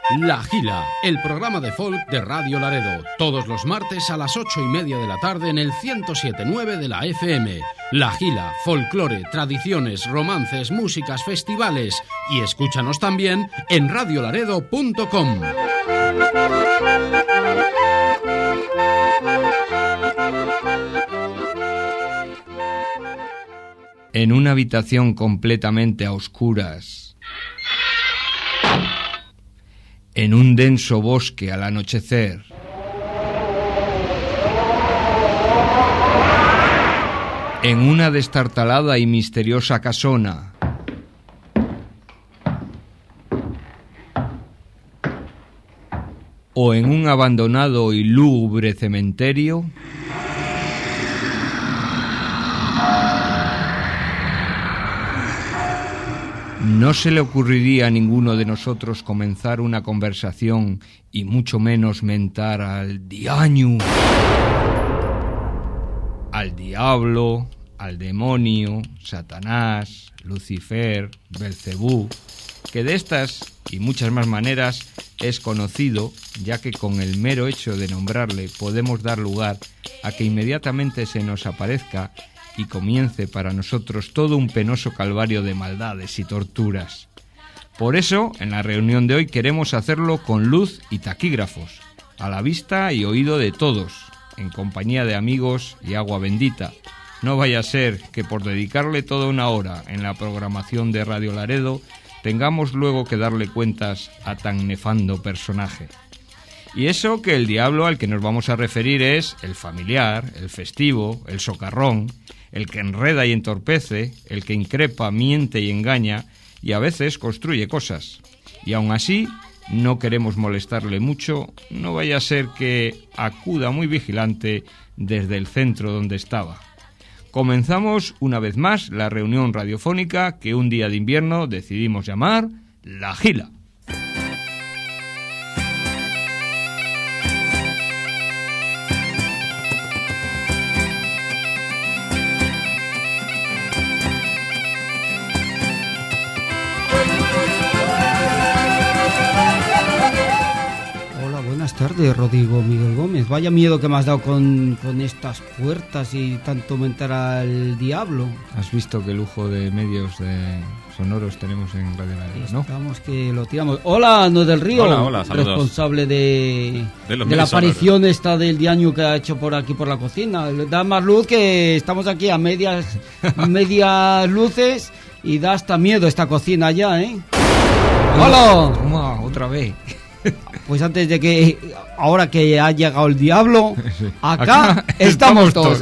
La Gila, el programa de folk de Radio Laredo, todos los martes a las 8:30 de la tarde en el 107.9 de la FM. La Gila, folclore, tradiciones, romances, músicas, festivales. Y escúchanos también en radiolaredo.com. En una habitación completamente a oscuras, en un denso bosque al anochecer, en una destartalada y misteriosa casona, o en un abandonado y lúgubre cementerio, no se le ocurriría a ninguno de nosotros comenzar una conversación y mucho menos mentar al diaño, al diablo, al demonio, Satanás, Lucifer, Belcebú, que de estas y muchas más maneras es conocido, ya que con el mero hecho de nombrarle podemos dar lugar a que inmediatamente se nos aparezca y comience para nosotros todo un penoso calvario de maldades y torturas. Por eso, en la reunión de hoy queremos hacerlo con luz y taquígrafos, a la vista y oído de todos, en compañía de amigos y agua bendita. No vaya a ser que por dedicarle toda una hora en la programación de Radio Laredo tengamos luego que darle cuentas a tan nefando personaje. Y eso que el diablo al que nos vamos a referir es el familiar, el festivo, el socarrón, el que enreda y entorpece, el que increpa, miente y engaña, y a veces construye cosas. Y aun así, no queremos molestarle mucho, no vaya a ser que acuda muy vigilante desde el centro donde estaba. Comenzamos una vez más la reunión radiofónica que un día de invierno decidimos llamar La Gila. Buenas tardes, Rodrigo Miguel Gómez. Vaya miedo que me has dado con estas puertas y tanto mentar al diablo. ¿Has visto qué lujo de medios sonoros tenemos en Radio Laredo, no? Estamos que lo tiramos. Hola, No del Río. Hola, saludos. Responsable de la aparición esta del diaño que ha hecho por aquí por la cocina. Da más luz que estamos aquí a medias luces y da hasta miedo esta cocina ya, ¿eh? ¡Hola! Toma, otra vez. Pues antes de que, ahora que ha llegado el diablo, sí. Acá estamos todos.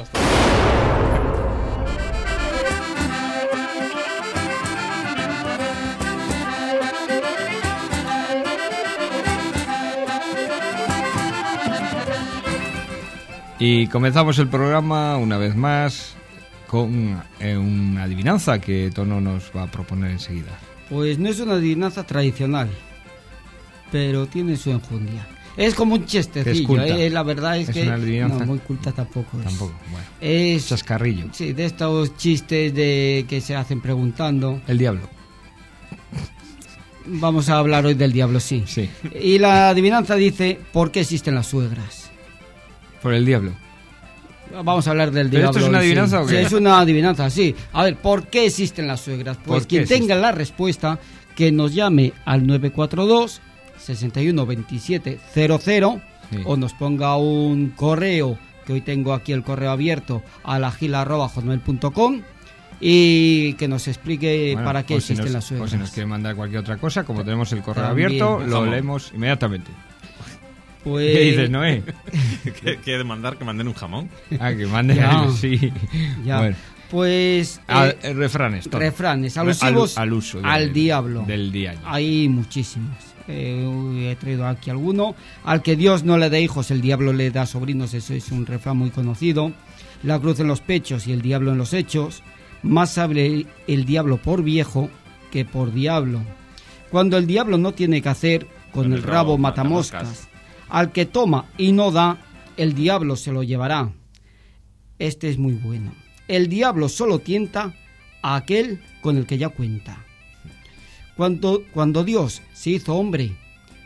Y comenzamos el programa una vez más con una adivinanza que Tono nos va a proponer enseguida. Pues no es una adivinanza tradicional, pero tiene su enjundia. Es como un chistecillo, la verdad es que no, muy culta tampoco es. Tampoco, bueno. Es chascarrillo. Sí, de estos chistes de que se hacen preguntando. El diablo. Vamos a hablar hoy del diablo, sí. Sí. Y la adivinanza dice, ¿por qué existen las suegras? Por el diablo. Vamos a hablar del diablo. ¿Pero esto es una adivinanza o qué? Sí, es una adivinanza, sí. A ver, ¿por qué existen las suegras? Pues quien tenga la respuesta, que nos llame al 942 61 27 00, sí. O nos ponga un correo, que hoy tengo aquí el correo abierto, a lagila@hotmail.com, y que nos explique para qué existen las suegras. O si nos quiere mandar cualquier otra cosa, como tenemos el correo abierto, lo leemos inmediatamente. Pues... ¿Qué dices, Noé? ¿Quiere mandar que manden un jamón? Ah, que manden, sí. Ya. Bueno. Pues... refranes. Refranes, alusivos al uso al diablo. Del diaño. Hay muchísimos. He traído aquí alguno. Al que Dios no le dé hijos, el diablo le da sobrinos. Eso es un refrán muy conocido. La cruz en los pechos y el diablo en los hechos. Más sabe el diablo por viejo que por diablo. Cuando el diablo no tiene que hacer, con el rabo mata moscas. Al que toma y no da, el diablo se lo llevará. Este es muy bueno. El diablo solo tienta a aquel con el que ya cuenta. Cuando Dios se hizo hombre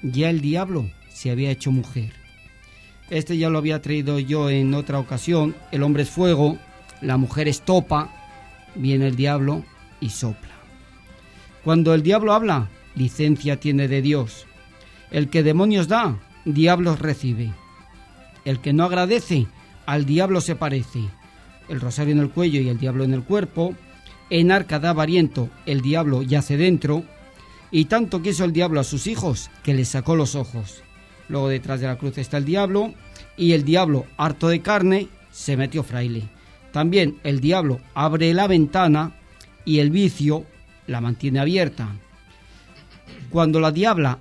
ya el diablo se había hecho mujer. Este ya lo había traído yo en otra ocasión. El hombre es fuego, la mujer es topa, viene el diablo y sopla. Cuando el diablo habla, licencia tiene de Dios. El que demonios da, diablos recibe. El que no agradece, al diablo se parece. El rosario en el cuello y el diablo en el cuerpo. En arca da avariento, el diablo yace dentro. Y tanto quiso el diablo a sus hijos, que les sacó los ojos. Luego detrás de la cruz está el diablo, y el diablo, harto de carne, se metió fraile. También el diablo abre la ventana y el vicio la mantiene abierta. Cuando la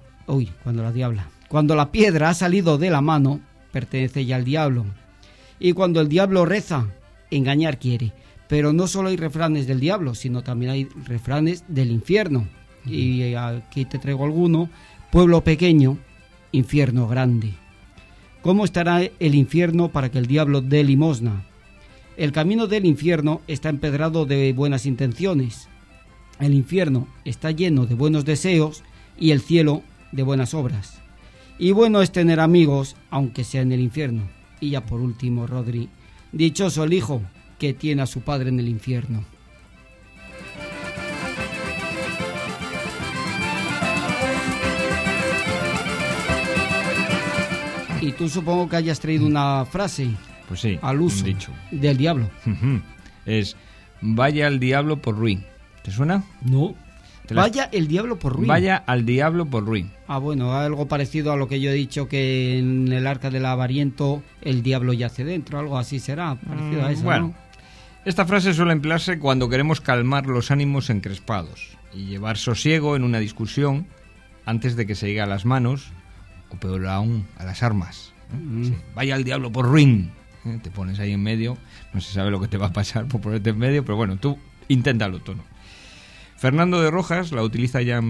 piedra ha salido de la mano, pertenece ya al diablo. Y cuando el diablo reza, engañar quiere. Pero no solo hay refranes del diablo, sino también hay refranes del infierno. Y aquí te traigo alguno. Pueblo pequeño, infierno grande. ¿Cómo estará el infierno para que el diablo dé limosna? El camino del infierno está empedrado de buenas intenciones. El infierno está lleno de buenos deseos y el cielo de buenas obras. Y bueno es tener amigos, aunque sea en el infierno. Y ya por último, Rodri, dichoso el hijo que tiene a su padre en el infierno. Y tú supongo que hayas traído una frase, pues sí, al uso, dicho del diablo. Es, vaya al diablo por ruin. ¿Te suena? No. Vaya el diablo por ruin. Vaya al diablo por ruin. Ah, bueno, algo parecido a lo que yo he dicho, que en el arca del avariento el diablo yace dentro, algo así será, parecido a eso, bueno, ¿no? Esta frase suele emplearse cuando queremos calmar los ánimos encrespados y llevar sosiego en una discusión antes de que se llegue a las manos, o peor aún, a las armas. Sí. Vaya al diablo por ruin. Te pones ahí en medio, no se sabe lo que te va a pasar por ponerte en medio, pero bueno, tú inténtalo, tono. Fernando de Rojas la utiliza ya en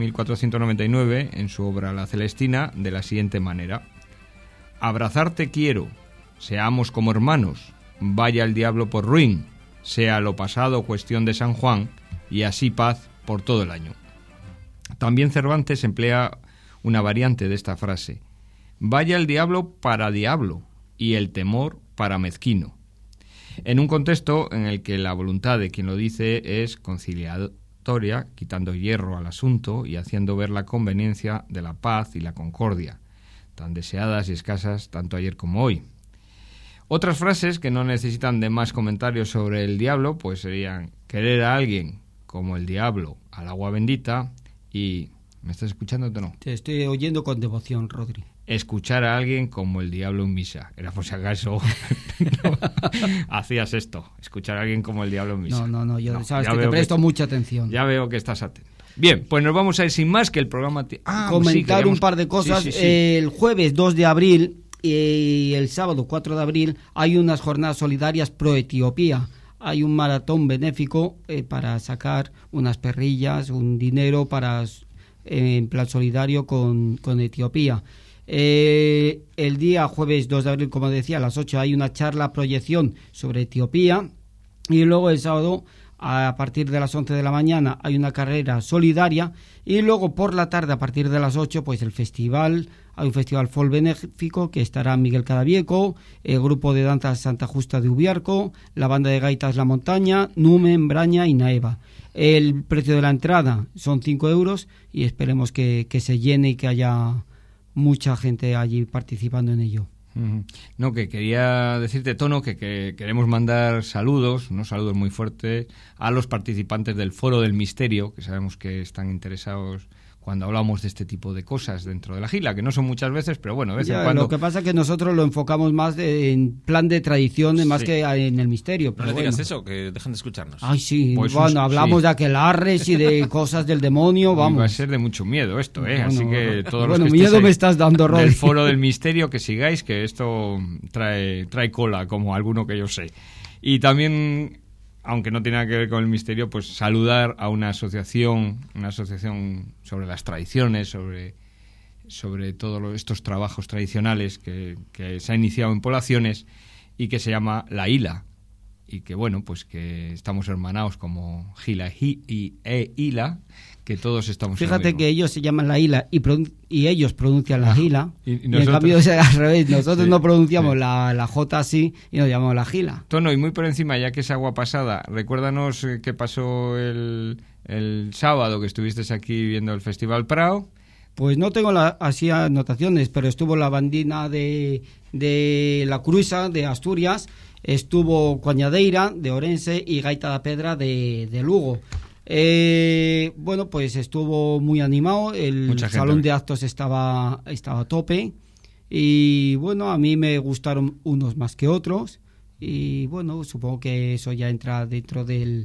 1499 en su obra La Celestina de la siguiente manera: abrazarte quiero, seamos como hermanos, vaya el diablo por ruin, sea lo pasado cuestión de San Juan, y así paz por todo el año. También Cervantes emplea una variante de esta frase: vaya el diablo para diablo y el temor para mezquino, en un contexto en el que la voluntad de quien lo dice es conciliadora, quitando hierro al asunto y haciendo ver la conveniencia de la paz y la concordia, tan deseadas y escasas tanto ayer como hoy. Otras frases que no necesitan de más comentarios sobre el diablo pues serían: querer a alguien como el diablo al agua bendita y... ¿Me estás escuchando o no? Te estoy oyendo con devoción, Rodri. Escuchar a alguien como el diablo en misa. Era por si acaso no, hacías esto. Escuchar a alguien como el diablo en misa. No, yo sabes que te presto mucha atención. Ya veo que estás atento. Bien, pues nos vamos a ir sin más, que el programa... Comentar un par de cosas. Sí. El jueves 2 de abril y el sábado 4 de abril hay unas jornadas solidarias pro Etiopía. Hay un maratón benéfico para sacar unas perrillas, un dinero para... en plan solidario con Etiopía. El día jueves 2 de abril, como decía, a las 8 hay una charla proyección sobre Etiopía, y luego el sábado a partir de las 11 de la mañana hay una carrera solidaria, y luego por la tarde a partir de las 8 pues el festival, hay un festival folk benéfico que estará Miguel Cadavieco, el grupo de danza Santa Justa de Ubiarco, la banda de gaitas La Montaña, Numen, Braña y Naeva. El precio de la entrada son 5 euros y esperemos que se llene y que haya mucha gente allí participando en ello. No, que quería decirte, Tono, que queremos mandar saludos, unos saludos muy fuertes a los participantes del Foro del Misterio, que sabemos que están interesados cuando hablamos de este tipo de cosas dentro de la Gila, que no son muchas veces, pero bueno, de vez en cuando... Lo que pasa es que nosotros lo enfocamos más en plan de tradición, más que en el misterio. Pero no le digas eso, que dejan de escucharnos. Ay, sí, pues hablamos de aquelarres y de cosas del demonio, vamos. Va a ser de mucho miedo esto, Bueno, así que todos los que miedo me estás dando, Rod. del Foro del Misterio, que sigáis, que esto trae cola, como alguno que yo sé. Y también... aunque no tiene nada que ver con el misterio, pues saludar a una asociación sobre las tradiciones, sobre todos estos trabajos tradicionales que se ha iniciado en poblaciones y que se llama La Hila, y que bueno, pues que estamos hermanados como Gila y Hila, que todos estamos Fíjate en lo que ellos se llaman la Hila y ellos pronuncian la Gila, y en cambio es al revés, nosotros Sí, no pronunciamos sí. la J así y nos llamamos la Gila. Tono, y muy por encima, ya que es agua pasada, recuérdanos qué pasó el sábado que estuviste aquí viendo el Festival Prado. Pues no tengo así anotaciones, pero estuvo la bandina de La Cruza, de Asturias, estuvo Coañadeira, de Orense, y Gaita da Pedra, de Lugo. Bueno, pues estuvo muy animado, el salón de actos estaba a tope, y bueno, a mí me gustaron unos más que otros, y bueno, supongo que eso ya entra dentro del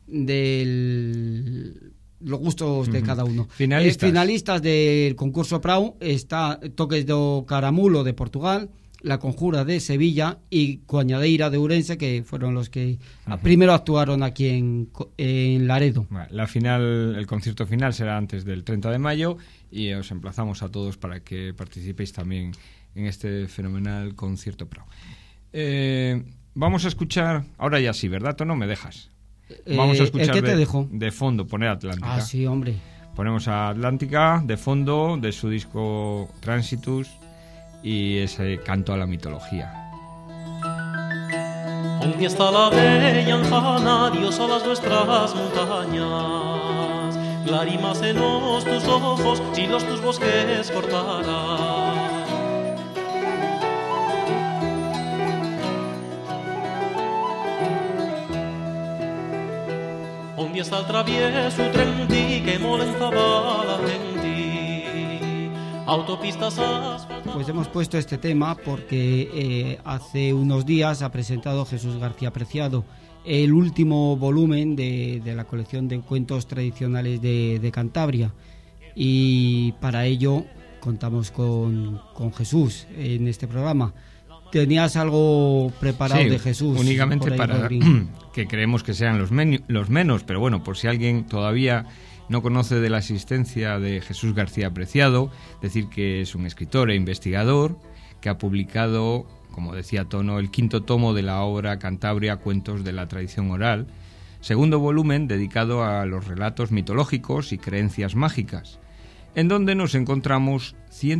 los gustos de cada uno. Finalistas del concurso Prau está Toques do Caramulo de Portugal, La Conjura de Sevilla y Coañadeira de Ourense, que fueron los que primero actuaron aquí en Laredo. La final, el concierto final será antes del 30 de mayo y os emplazamos a todos para que participéis también en este fenomenal concierto Prau. Vamos a escuchar, ahora ya sí, ¿verdad, Tono? ¿Me dejas? Vamos a escuchar ¿qué te dejo? De fondo, poner Atlántica. Ah, sí, hombre. Ponemos a Atlántica de fondo, de su disco Transitus, y ese canto a la mitología. ¿Dónde está la bella Anjana, Dios a las nuestras montañas? Lágrimas en tus ojos, si los tus bosques cortarás. ¿Dónde está el travieso Trenti que molestaba a la gente? Autopistas asfaltadas. Pues hemos puesto este tema porque hace unos días ha presentado Jesús García Preciado el último volumen de la colección de cuentos tradicionales de Cantabria, y para ello contamos con Jesús en este programa. ¿Tenías algo preparado de Jesús? Únicamente para que creemos que sean los menos, pero bueno, por si alguien todavía no conoce de la existencia de Jesús García Preciado, decir que es un escritor e investigador que ha publicado, como decía Tono, el 5º tomo de la obra Cantabria, Cuentos de la Tradición Oral, segundo volumen dedicado a los relatos mitológicos y creencias mágicas, en donde nos encontramos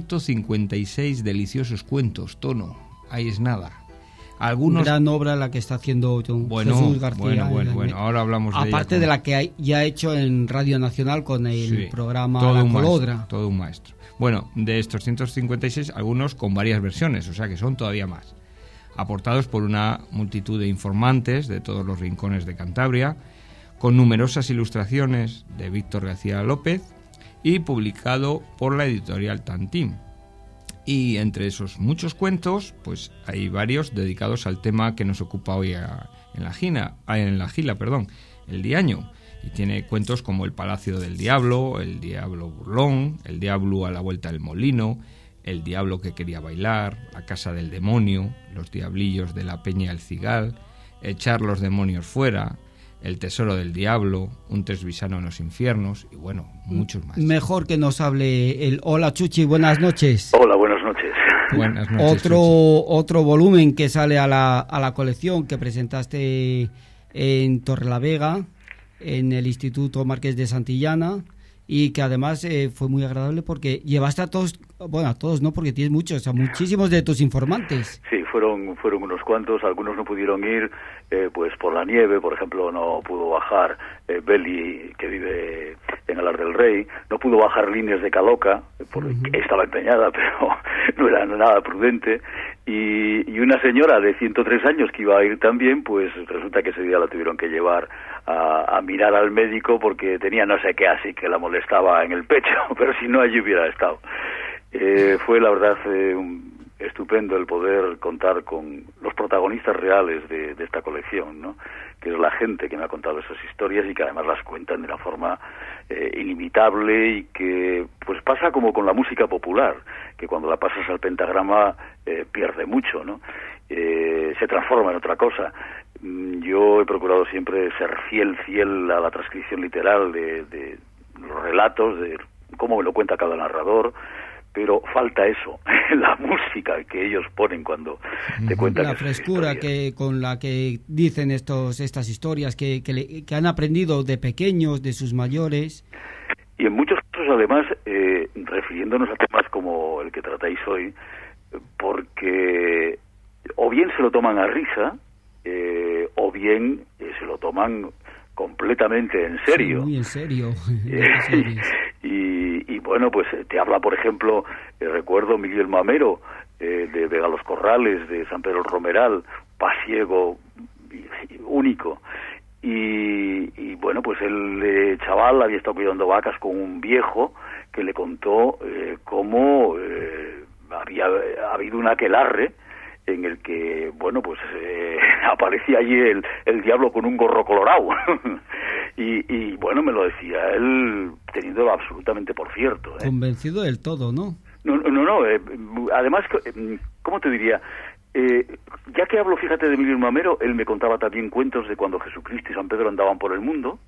156 deliciosos cuentos, Tono. Ahí es nada. Algunos... Gran obra la que está haciendo Jesús García. Bueno, ahora hablamos de ella. Aparte de la que ya ha hecho en Radio Nacional con el programa todo La Colodra. Todo un maestro. Bueno, de estos 156, algunos con varias versiones, o sea que son todavía más. Aportados por una multitud de informantes de todos los rincones de Cantabria, con numerosas ilustraciones de Víctor García López y publicado por la editorial Tantín. Y entre esos muchos cuentos, pues hay varios dedicados al tema que nos ocupa hoy en la Gila, el Diaño. Y tiene cuentos como El Palacio del Diablo, El Diablo Burlón, El Diablo a la Vuelta del Molino, El Diablo que quería bailar, La Casa del Demonio, Los Diablillos de la Peña del Cigal, Echar los demonios fuera, El Tesoro del Diablo, Un Tresvisano en los infiernos, y bueno, muchos más. Mejor que nos hable el... Hola, Chuchi, buenas noches. Hola, buenas noches. Buenas noches, otro volumen que sale a la colección que presentaste en Torrelavega, en el Instituto Marqués de Santillana, y que además fue muy agradable porque llevaste a todos, bueno, a todos no, porque tienes muchos, a muchísimos de tus informantes. Sí, fueron unos cuantos, algunos no pudieron ir, pues por la nieve, por ejemplo, no pudo bajar Beli, que vive en Alar del Rey, no pudo bajar Líneas de Caloca, porque estaba empeñada, pero no era nada prudente, y una señora de 103 años que iba a ir también, pues resulta que ese día la tuvieron que llevar a mirar al médico porque tenía no sé qué así que la molestaba en el pecho, pero si no allí hubiera estado. Fue la verdad estupendo el poder contar con los protagonistas reales de esta colección, ¿no? Que es la gente que me ha contado esas historias y que además las cuentan de una forma inimitable, y que pues pasa como con la música popular, que cuando la pasas al pentagrama pierde mucho, ¿no? Se transforma en otra cosa. Yo he procurado siempre ser fiel a la transcripción literal de los relatos, de cómo me lo cuenta cada narrador, pero falta eso, la música que ellos ponen cuando te cuentan la frescura con la que dicen estas historias que han aprendido de pequeños, de sus mayores. Y en muchos casos, además, refiriéndonos a temas como el que tratáis hoy, porque o bien se lo toman a risa, o bien se lo toman completamente en serio. Sí, muy en serio. Y bueno, pues te habla, por ejemplo, recuerdo Miguel Mamero, de Vega Los Corrales, de San Pedro el Romeral, pasiego único. Y bueno, pues el chaval había estado cuidando vacas con un viejo que le contó cómo había habido un aquelarre en el que, bueno, pues aparecía allí el diablo con un gorro colorado. y bueno, me lo decía él teniéndolo absolutamente por cierto. Convencido del todo, ¿no? No. Además, ¿cómo te diría? Ya que hablo, fíjate, de Miguel Mamero, él me contaba también cuentos de cuando Jesucristo y San Pedro andaban por el mundo,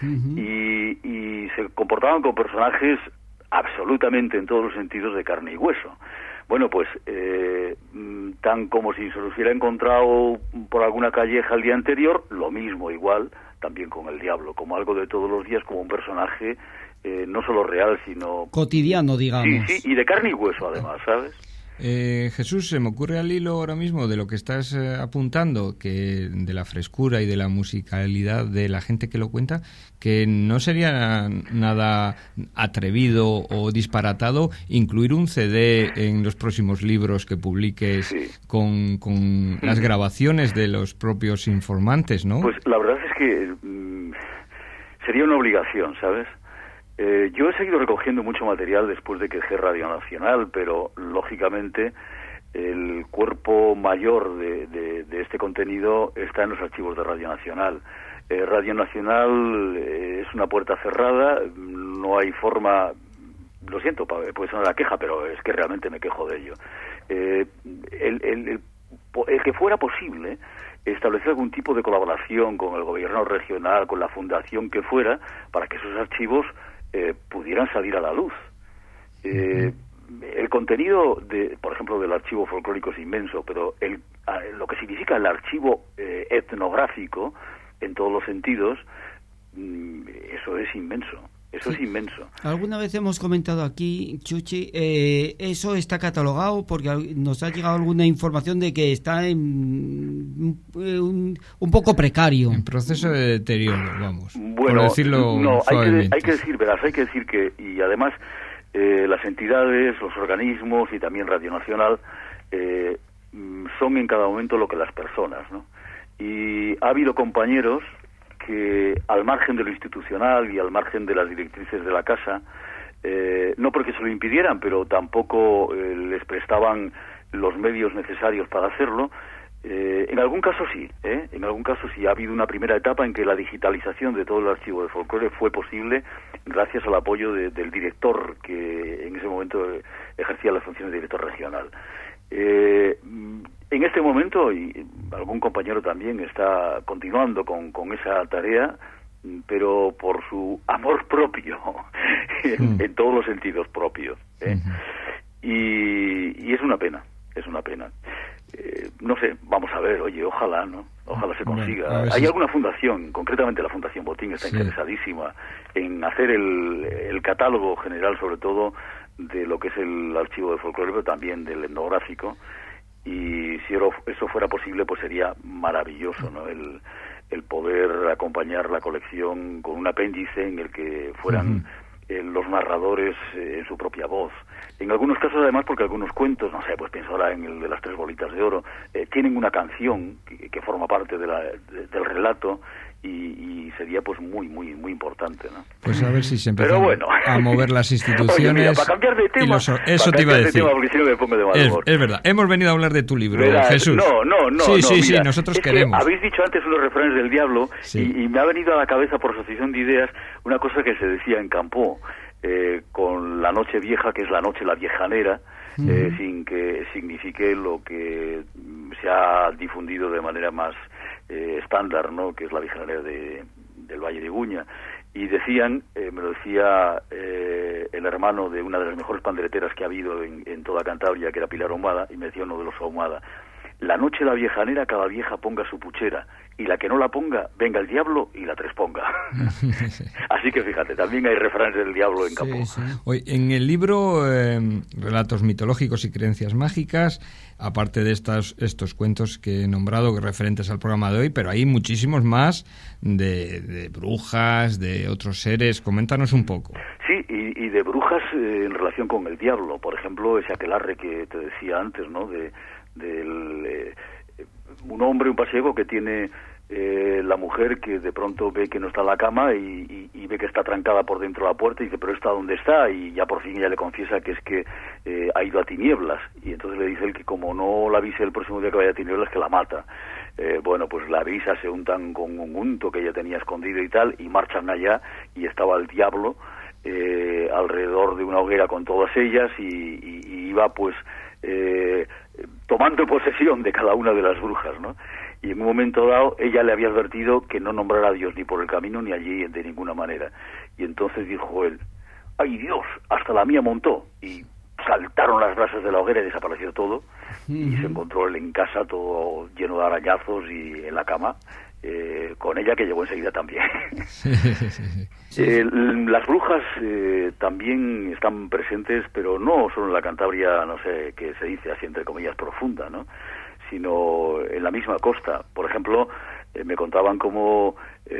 y se comportaban como personajes absolutamente, en todos los sentidos, de carne y hueso. Bueno, pues tan como si se los hubiera encontrado por alguna calleja el día anterior, lo mismo, igual, también con el diablo, como algo de todos los días, como un personaje no solo real, sino cotidiano, digamos. Sí, y de carne y hueso, además, ¿sabes? Jesús, se me ocurre al hilo ahora mismo de lo que estás apuntando, que de la frescura y de la musicalidad de la gente que lo cuenta, que no sería nada atrevido o disparatado incluir un CD en los próximos libros que publiques con las grabaciones de los propios informantes, ¿no? Pues la verdad es que sería una obligación, ¿sabes? Yo he seguido recogiendo mucho material después de que dejé Radio Nacional, pero lógicamente el cuerpo mayor de este contenido está en los archivos de Radio Nacional. Radio Nacional es una puerta cerrada, no hay forma, lo siento, puede ser una queja, pero es que realmente me quejo de ello. El que fuera posible establecer algún tipo de colaboración con el gobierno regional, con la fundación que fuera, para que esos archivos pudieran salir a la luz. El contenido, por ejemplo, del archivo folclórico es inmenso, pero lo que significa el archivo etnográfico, en todos los sentidos, eso es inmenso. Eso es inmenso. Alguna vez hemos comentado aquí, Chuchi, eso está catalogado porque nos ha llegado alguna información de que está un poco precario. En proceso de deterioro, vamos. Bueno, por decirlo suavemente. Hay que decir que, y además, las entidades, los organismos y también Radio Nacional son en cada momento lo que las personas, ¿no? Y ha habido compañeros que al margen de lo institucional y al margen de las directrices de la casa, no porque se lo impidieran, pero tampoco les prestaban los medios necesarios para hacerlo. En algún caso sí, en algún caso sí ha habido una primera etapa en que la digitalización de todo el archivo de folclore fue posible gracias al apoyo del director que en ese momento ejercía las funciones de director regional. En este momento, y algún compañero también está continuando con esa tarea, pero por su amor propio, en todos los sentidos propios. Y es una pena. No sé, vamos a ver, oye, ojalá, ¿no? Ojalá se consiga. Bueno, Hay alguna fundación, concretamente la Fundación Botín, está interesadísima en hacer el catálogo general, sobre todo, de lo que es el archivo de folclore, pero también del etnográfico. Y si eso fuera posible, pues sería maravilloso, ¿no? El poder acompañar la colección con un apéndice en el que fueran los narradores en su propia voz. En algunos casos, además, porque algunos cuentos, no sé, pues pienso ahora en el de las 3 bolitas de oro, tienen una canción que forma parte del relato y sería pues muy importante, ¿no? Pues a ver si se empiezan a mover las instituciones. Oye, mira, para cambiar de tema, eso te iba a decir. Porque si no me pongo de mal humor. Es verdad, hemos venido a hablar de tu libro, Jesús. No, Sí, nosotros queremos. Habéis dicho antes unos refranes del diablo y me ha venido a la cabeza por asociación de ideas una cosa que se decía en Campó, con la noche vieja, que es la noche la viejanera, sin que signifique lo que se ha difundido de manera más estándar, ¿no? Que es la viejanera del Valle de Guña. Y decían, me lo decía el hermano de una de las mejores pandereteras que ha habido en toda Cantabria, que era Pilar Ahumada, y me decía uno de los Ahumada, la noche la viejanera, cada vieja ponga su puchera, y la que no la ponga, venga el diablo y la tresponga. Así que fíjate, también hay refranes del diablo en Capó. Sí. Hoy, en el libro Relatos mitológicos y creencias mágicas, aparte de estos cuentos que he nombrado referentes al programa de hoy, pero hay muchísimos más de brujas, de otros seres. Coméntanos un poco. Sí, y de brujas en relación con el diablo. Por ejemplo, ese aquelarre que te decía antes, ¿no? Un hombre, un pasiego que tiene la mujer que de pronto ve que no está en la cama y ve que está trancada por dentro de la puerta y dice, pero ¿está dónde está? Y ya por fin ella le confiesa que es que ha ido a tinieblas, y entonces le dice él que como no la avise el próximo día que vaya a tinieblas, que la mata. Bueno, pues la avisa, se untan con un unto que ella tenía escondido y tal, y marchan allá, y estaba el diablo alrededor de una hoguera con todas ellas, y iba pues tomando posesión de cada una de las brujas, ¿no? Y en un momento dado ella le había advertido que no nombrara a Dios ni por el camino ni allí de ninguna manera. Y entonces dijo él, ¡ay Dios! Hasta la mía montó. Y saltaron las brasas de la hoguera y desapareció todo. Y se encontró él en casa todo lleno de arañazos y en la cama, con ella, que llegó enseguida también. Las brujas también están presentes, pero no solo en la Cantabria, no sé, que se dice así entre comillas profunda, ¿no? Sino en la misma costa. Por ejemplo, me contaban cómo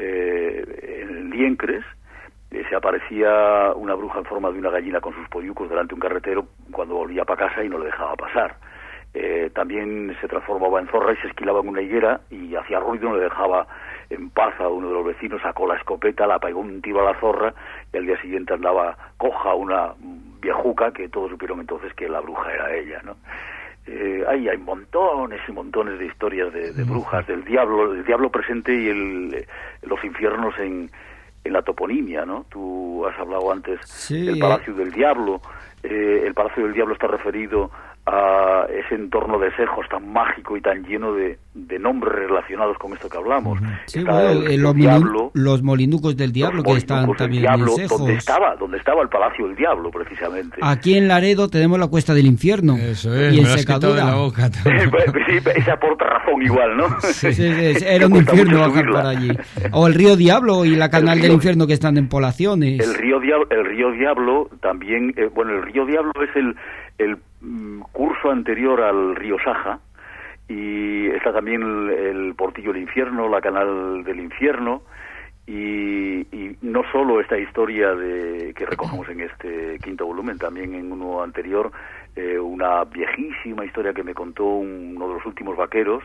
en Liencres se aparecía una bruja en forma de una gallina con sus pollucos delante de un carretero cuando volvía para casa y no le dejaba pasar. También se transformaba en zorra y se esquilaba en una higuera y hacía ruido, no le dejaba en paz a uno de los vecinos, sacó la escopeta, la pegó un tiro a la zorra y al día siguiente andaba coja una viejuca, que todos supieron entonces que la bruja era ella, ¿no? Hay montones y montones de historias de brujas, del diablo presente y los infiernos en la toponimia, ¿no? Tú has hablado antes del Palacio del Diablo. El Palacio del Diablo está referido a ese entorno de Sejos tan mágico y tan lleno de nombres relacionados con esto que hablamos. Sí, bueno, los molinucos del diablo, que están también en Sejos. Donde estaba el Palacio del Diablo, precisamente. Aquí en Laredo tenemos la Cuesta del Infierno. Eso es, y en me lo has quitado de la boca. Sí, ese aporta razón igual, ¿no? Sí, era un infierno bajar para allí. O el río Diablo y la canal del infierno, que están en poblaciones. El río Diablo también, el río Diablo es el curso anterior al río Saja, y está también el Portillo del Infierno, la canal del infierno, y no solo esta historia que recogemos en este quinto volumen, también en uno anterior, una viejísima historia que me contó uno de los últimos vaqueros,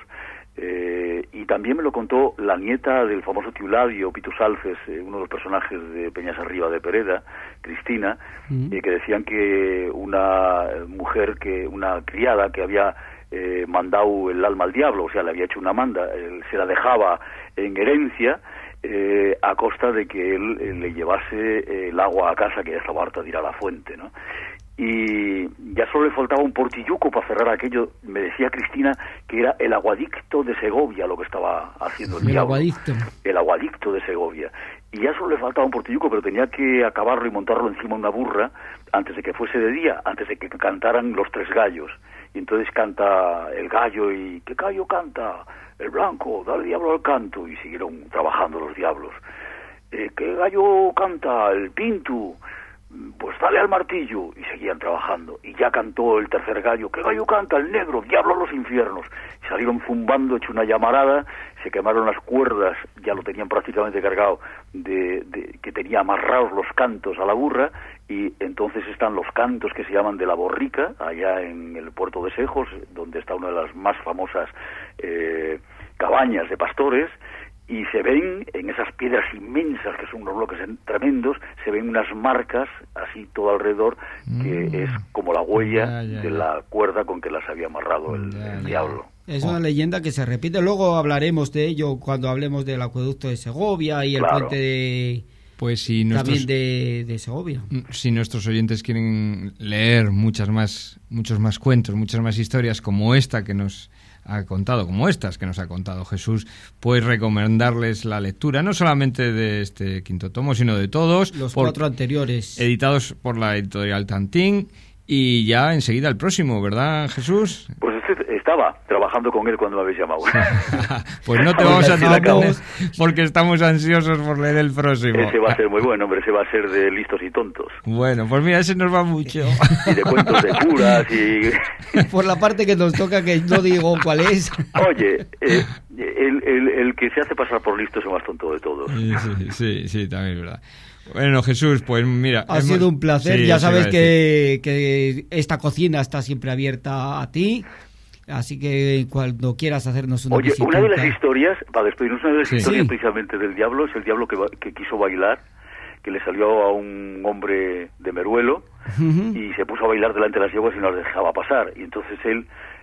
y también me lo contó la nieta del famoso Tiuladio, Pitus Alces, uno de los personajes de Peñas Arriba de Pereda, Cristina, que decían que una mujer, una criada que había mandado el alma al diablo, o sea, le había hecho una manda, se la dejaba en herencia a costa de que él le llevase el agua a casa, que ya estaba harta de ir a la fuente, ¿no? Y ya solo le faltaba un portilluco para cerrar aquello. Me decía Cristina que era el aguadicto de Segovia lo que estaba haciendo el diablo. El aguadicto de Segovia. Y ya solo le faltaba un portilluco, pero tenía que acabarlo y montarlo encima de una burra antes de que fuese de día, antes de que cantaran los tres gallos. Y entonces canta el gallo y ¿qué gallo canta? El blanco, dale diablo al canto. Y siguieron trabajando los diablos. ¿Qué gallo canta? El pintu. Pues dale al martillo, y seguían trabajando, y ya cantó el tercer gallo. ¿Qué gallo canta? El negro, diablo a los infiernos. Y salieron zumbando, hecho una llamarada, se quemaron las cuerdas, ya lo tenían prácticamente cargado, que tenía amarrados los cantos a la burra, y entonces están los cantos que se llaman de la Borrica, allá en el puerto de Sejos, donde está una de las más famosas cabañas de pastores, y se ven en esas piedras inmensas, que son unos bloques tremendos, se ven unas marcas así todo alrededor, que es como la huella de la cuerda con que las había amarrado el diablo. Es una leyenda que se repite. Luego hablaremos de ello cuando hablemos del acueducto de Segovia y el puente de... Pues si también de Segovia. Si nuestros oyentes quieren leer muchos más cuentos, muchas más historias como esta que nos ha contado, como estas que nos ha contado Jesús, pues recomendarles la lectura, no solamente de este quinto tomo, sino de todos. Los 4 anteriores. Editados por la editorial Tantín, y ya enseguida el próximo, ¿verdad, Jesús? Pues estaba trabajando con él cuando me habéis llamado. Pues no te vamos a tirar porque estamos ansiosos por leer el próximo. Ese va a ser muy bueno, hombre, ese va a ser de listos y tontos. Bueno, pues mira, ese nos va mucho. Y de cuentos de curas y... Por la parte que nos toca, que no digo cuál es. Oye, el que se hace pasar por listo es el más tonto de todos. Sí, también es verdad. Bueno, Jesús, pues mira... Ha sido un placer, ya sabes que esta cocina está siempre abierta a ti, así que cuando quieras hacernos una visita... Oye, una de las historias, para despedirnos, una de las historias precisamente del diablo, es el diablo que quiso bailar, que le salió a un hombre de Meruelo, y se puso a bailar delante de las yeguas y no las dejaba pasar, y entonces él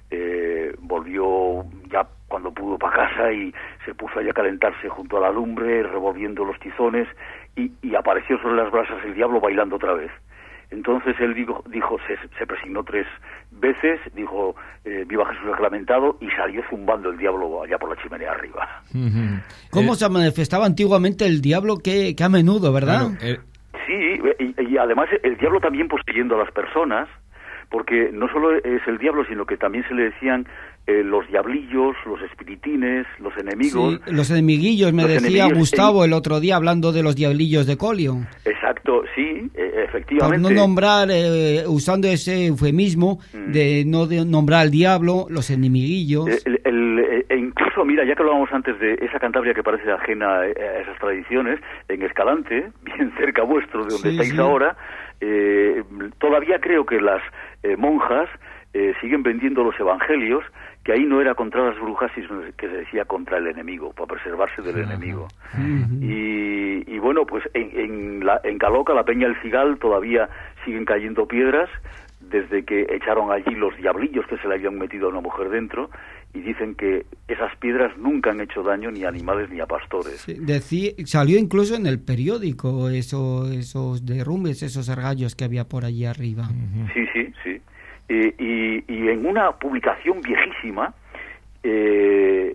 volvió ya cuando pudo para casa y se puso allá a calentarse junto a la lumbre, revolviendo los tizones, y apareció sobre las brasas el diablo bailando otra vez. Entonces él dijo se presignó 3 veces, dijo viva Jesús sacramentado, y salió zumbando el diablo allá por la chimenea arriba. ¿Cómo se manifestaba antiguamente el diablo? Que a menudo, ¿verdad? Claro, Sí, y además el diablo también poseyendo a las personas, porque no solo es el diablo, sino que también se le decían los diablillos, los espiritines, los enemigos. Sí, los enemiguillos, me decía Gustavo el otro día hablando de los diablillos de Colio. Exacto, sí, efectivamente. Por no nombrar, usando ese eufemismo de no nombrar al diablo, los enemiguillos. E incluso, mira, ya que hablábamos antes de esa Cantabria que parece ajena a esas tradiciones, en Escalante, bien cerca vuestro de donde estáis ahora, todavía creo que las monjas siguen vendiendo los evangelios, que ahí no era contra las brujas, sino que se decía contra el enemigo, para preservarse del enemigo. Y bueno, pues en Caloca, la Peña del Cigal, todavía siguen cayendo piedras, desde que echaron allí los diablillos que se le habían metido a una mujer dentro, y dicen que esas piedras nunca han hecho daño ni a animales ni a pastores. Sí, salió incluso en el periódico esos derrumbes, esos argallos que había por allí arriba. Sí. Y en una publicación viejísima se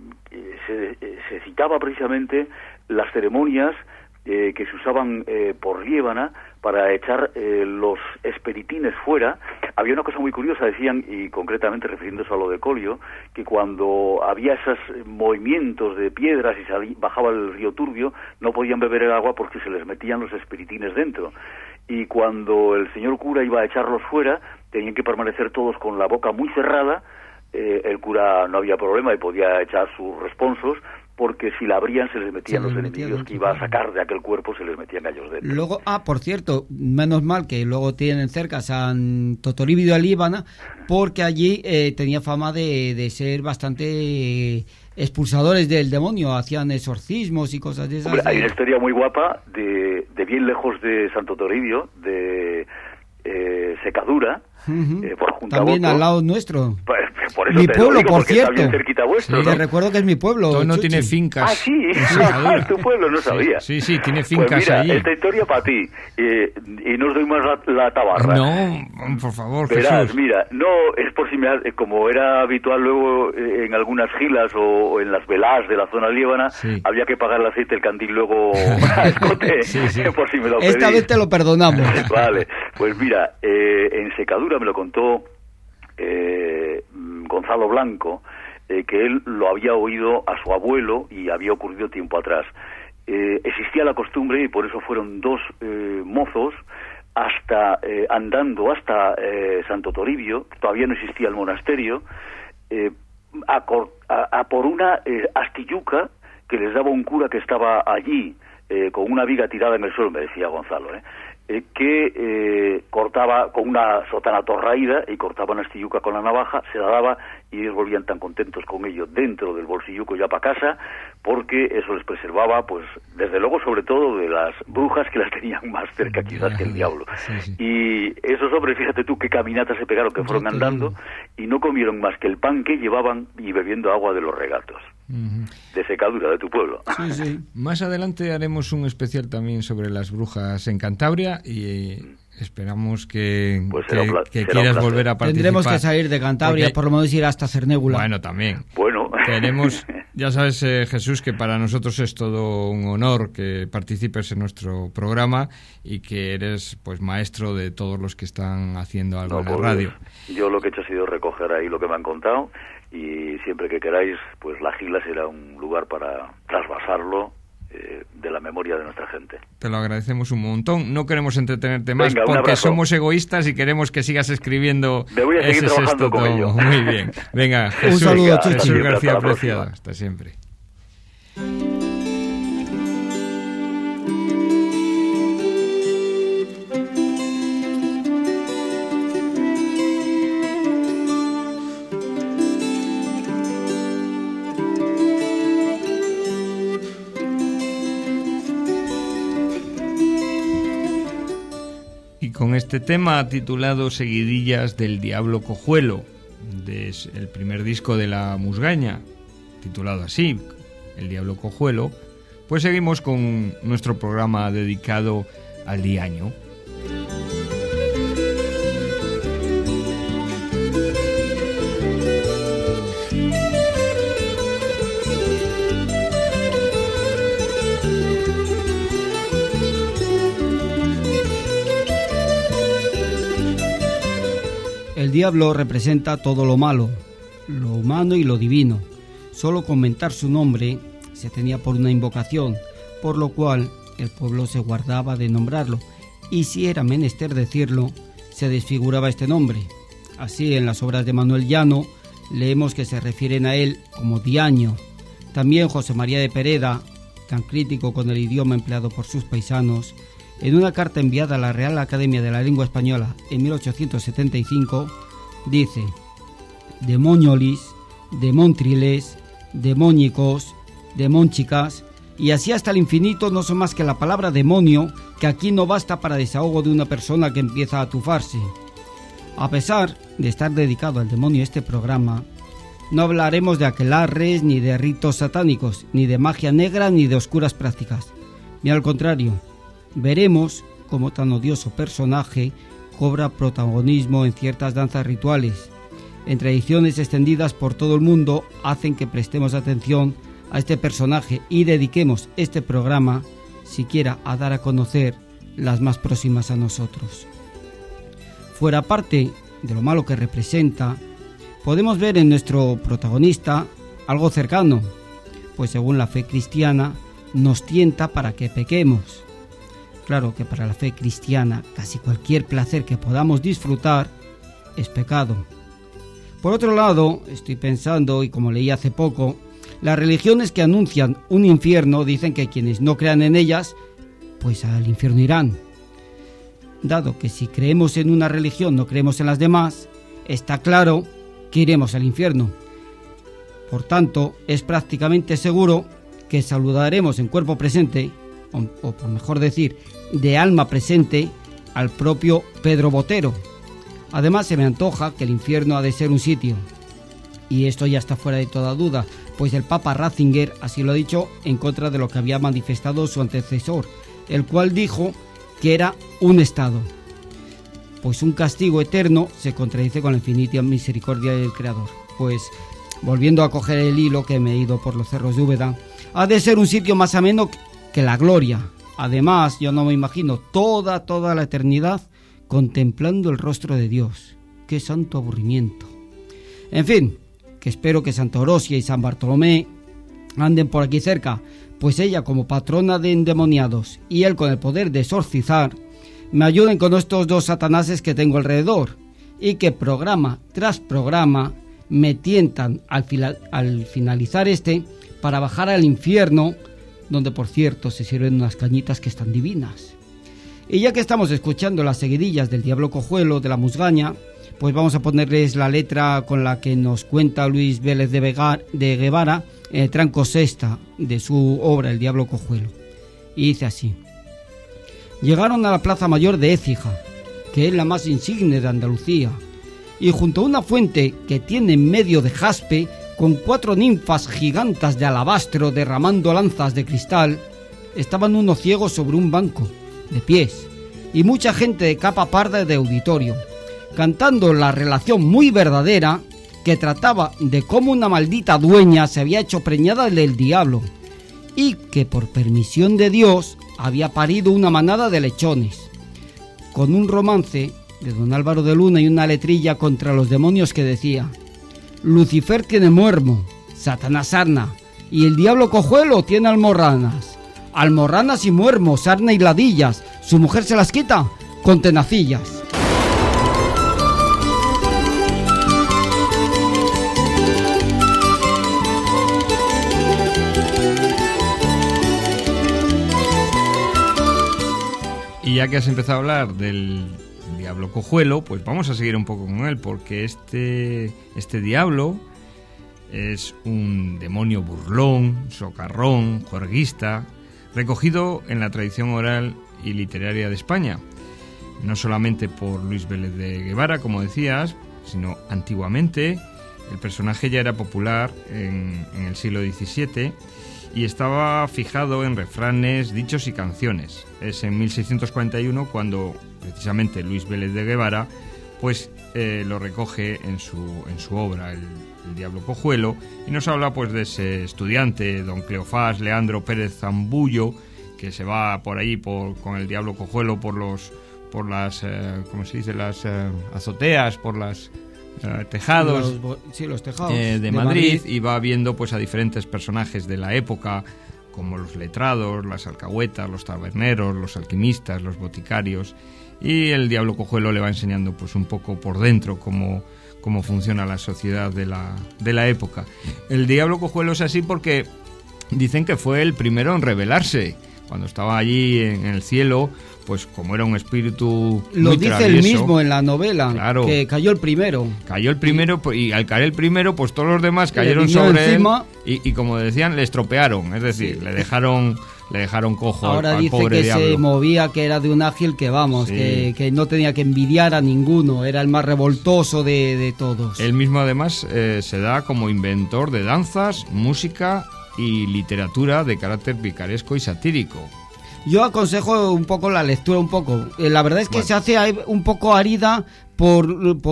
citaba precisamente las ceremonias que se usaban por Liébana para echar los esperitines fuera. Había una cosa muy curiosa, decían, y concretamente refiriéndose a lo de Colio, que cuando había esos movimientos de piedras y bajaba el río Turbio, no podían beber el agua porque se les metían los esperitines dentro. Y cuando el señor cura iba a echarlos fuera, tenían que permanecer todos con la boca muy cerrada. El cura no había problema y podía echar sus responsos, porque si la abrían se les metían los enemigos que iba a sacar de aquel cuerpo, se les metían gallos dentro. Luego, por cierto, menos mal que luego tienen cerca San Totoribio de Líbana, porque allí tenía fama de ser bastante expulsadores del demonio, hacían exorcismos y cosas de esas. Hombre, hay una historia muy guapa de bien lejos de Santo Toribio, de Secadura, por también al lado nuestro. Por eso mi te pueblo, lo digo, por porque cierto. Está bien cerquita vuestro, Te recuerdo que es mi pueblo. No tiene fincas. Sí, es tu pueblo, no sabía. Sí, tiene fincas pues mira, allí. Esta historia para ti, y no os doy más la tabarra. No, por favor, verás, Jesús. mira, no es por si como era habitual luego en algunas gilas o en las velás de la zona líbana, había que pagar el aceite del candil luego a escote, por si me lo pedís. Esta vez te lo perdonamos. Vale, pues mira, en Secadura me lo contó Gonzalo Blanco, que él lo había oído a su abuelo y había ocurrido tiempo atrás. Existía la costumbre, y por eso fueron 2 mozos andando hasta Santo Toribio, todavía no existía el monasterio, a por una astilluca que les daba un cura que estaba allí, con una viga tirada en el suelo, me decía Gonzalo, que cortaba con una sotana torraída y cortaba una astilluca con la navaja, se la daba y ellos volvían tan contentos con ello dentro del bolsilluco ya para casa, porque eso les preservaba, pues desde luego, sobre todo de las brujas, que las tenían más cerca quizás que el diablo. Y esos hombres, fíjate tú qué caminatas se pegaron, que fueron andando y no comieron más que el pan que llevaban y bebiendo agua de los regatos. De Secadura, de tu pueblo. Más adelante haremos un especial también sobre las brujas en Cantabria y esperamos que quieras volver a participar. Tendremos que salir de Cantabria, por lo menos ir hasta Cernégula. Bueno, también. Bueno. Ya sabes, Jesús, que para nosotros es todo un honor que participes en nuestro programa y que eres pues maestro de todos los que están haciendo algo en la radio. Yo lo que he hecho ha sido recoger ahí lo que me han contado y siempre que queráis, pues La Gila será un lugar para trasvasarlo de la memoria de nuestra gente. Te lo agradecemos un montón. No queremos entretenerte más. Venga, porque somos egoístas y queremos que sigas escribiendo. Me voy a seguir trabajando con ello. Muy bien. Venga, Jesús, un saludo, Jesús García Apreciado. Hasta siempre. Con este tema titulado Seguidillas del Diablo Cojuelo, el primer disco de La Musgaña, titulado así, El Diablo Cojuelo, pues seguimos con nuestro programa dedicado al diaño. El diablo representa todo lo malo, lo humano y lo divino. Solo comentar su nombre se tenía por una invocación, por lo cual el pueblo se guardaba de nombrarlo, y si era menester decirlo, se desfiguraba este nombre. Así, en las obras de Manuel Llano, leemos que se refieren a él como diaño. También José María de Pereda, tan crítico con el idioma empleado por sus paisanos, en una carta enviada a la Real Academia de la Lengua Española en 1875, dice: demoniolis, demontriles, demónicos, demónchicas, y así hasta el infinito no son más que la palabra demonio, que aquí no basta para desahogo de una persona que empieza a atufarse. A pesar de estar dedicado al demonio este programa, no hablaremos de aquelarres, ni de ritos satánicos, ni de magia negra, ni de oscuras prácticas. Ni al contrario, veremos cómo tan odioso personaje cobra protagonismo en ciertas danzas rituales. En tradiciones extendidas por todo el mundo hacen que prestemos atención a este personaje y dediquemos este programa siquiera a dar a conocer las más próximas a nosotros. Fuera parte de lo malo que representa, podemos ver en nuestro protagonista algo cercano, pues según la fe cristiana nos tienta para que pequemos. Claro que para la fe cristiana casi cualquier placer que podamos disfrutar es pecado. Por otro lado, estoy pensando, y como leí hace poco, las religiones que anuncian un infierno dicen que quienes no crean en ellas, pues al infierno irán. Dado que si creemos en una religión no creemos en las demás, está claro que iremos al infierno. Por tanto, es prácticamente seguro que saludaremos en cuerpo presente, o por mejor decir, de alma presente, al propio Pedro Botero. Además, se me antoja que el infierno ha de ser un sitio, y esto ya está fuera de toda duda, pues el Papa Ratzinger así lo ha dicho en contra de lo que había manifestado su antecesor, el cual dijo que era un estado, pues un castigo eterno se contradice con la infinita misericordia del Creador. Pues, volviendo a coger el hilo que me he ido por los cerros de Úbeda, ha de ser un sitio más ameno que la gloria. Además, yo no me imagino toda la eternidad contemplando el rostro de Dios. ¡Qué santo aburrimiento! En fin, que espero que Santa Orosia y San Bartolomé anden por aquí cerca, pues ella como patrona de endemoniados y él con el poder de exorcizar, me ayuden con estos dos satanases que tengo alrededor, y que programa tras programa me tientan al finalizar para bajar al infierno, donde por cierto se sirven unas cañitas que están divinas. Y ya que estamos escuchando las seguidillas del Diablo Cojuelo de La Musgaña, pues vamos a ponerles la letra con la que nos cuenta Luis Vélez de Guevara en el tranco sexta de su obra El Diablo Cojuelo. Y dice así: llegaron a la plaza mayor de Écija, que es la más insigne de Andalucía, y junto a una fuente que tiene en medio de jaspe, con 4 ninfas gigantas de alabastro derramando lanzas de cristal, estaban unos ciegos sobre un banco, de pies, y mucha gente de capa parda de auditorio, cantando la relación muy verdadera que trataba de cómo una maldita dueña se había hecho preñada del diablo y que por permisión de Dios había parido una manada de lechones, con un romance de don Álvaro de Luna y una letrilla contra los demonios que decía: Lucifer tiene muermo, Satanás sarna, y el diablo cojuelo tiene almorranas. Almorranas y muermo, sarna y ladillas, su mujer se las quita con tenacillas. Y ya que has empezado a hablar del diablo cojuelo, pues vamos a seguir un poco con él, porque este diablo es un demonio burlón, socarrón, juerguista, recogido en la tradición oral y literaria de España, no solamente por Luis Vélez de Guevara, como decías, sino antiguamente. El personaje ya era popular en el siglo XVII y estaba fijado en refranes, dichos y canciones. Es en 1641 cuando precisamente Luis Vélez de Guevara pues lo recoge en su obra, el Diablo Cojuelo, y nos habla pues de ese estudiante, don Cleofás Leandro Pérez Zambullo, que se va por ahí con el Diablo Cojuelo por las ¿cómo se dice? Las azoteas, por las tejados, los tejados de Madrid, y va viendo pues a diferentes personajes de la época, como los letrados, las alcahuetas, los taberneros, los alquimistas, los boticarios, y el Diablo Cojuelo le va enseñando pues un poco por dentro cómo funciona la sociedad de la época. El Diablo Cojuelo es así porque dicen que fue el primero en rebelarse. Cuando estaba allí en el cielo, pues como era un espíritu lo muy dice travieso, él mismo en la novela, claro, que cayó el primero. Cayó el primero, y al caer el primero, pues todos los demás cayeron sobre encima, él y como decían, le estropearon, es decir, sí, le dejaron cojo ahora al pobre dice que diablo. se movía, que era de un ágil que vamos, sí, que no tenía que envidiar a ninguno, era el más revoltoso de todos. Él mismo además se da como inventor de danzas, música y literatura de carácter picaresco y satírico. Yo aconsejo un poco la lectura, un poco. La verdad es que se hace un poco árida por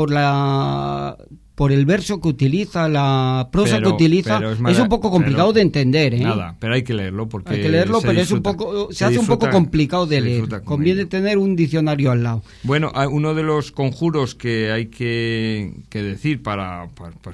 el verso que utiliza, la prosa que utiliza. Es un poco complicado de entender, ¿eh? Nada, pero hay que leerlo porque hay que leerlo, pero se hace un poco complicado de leer. Conviene tener un diccionario al lado. Bueno, uno de los conjuros que hay que decir para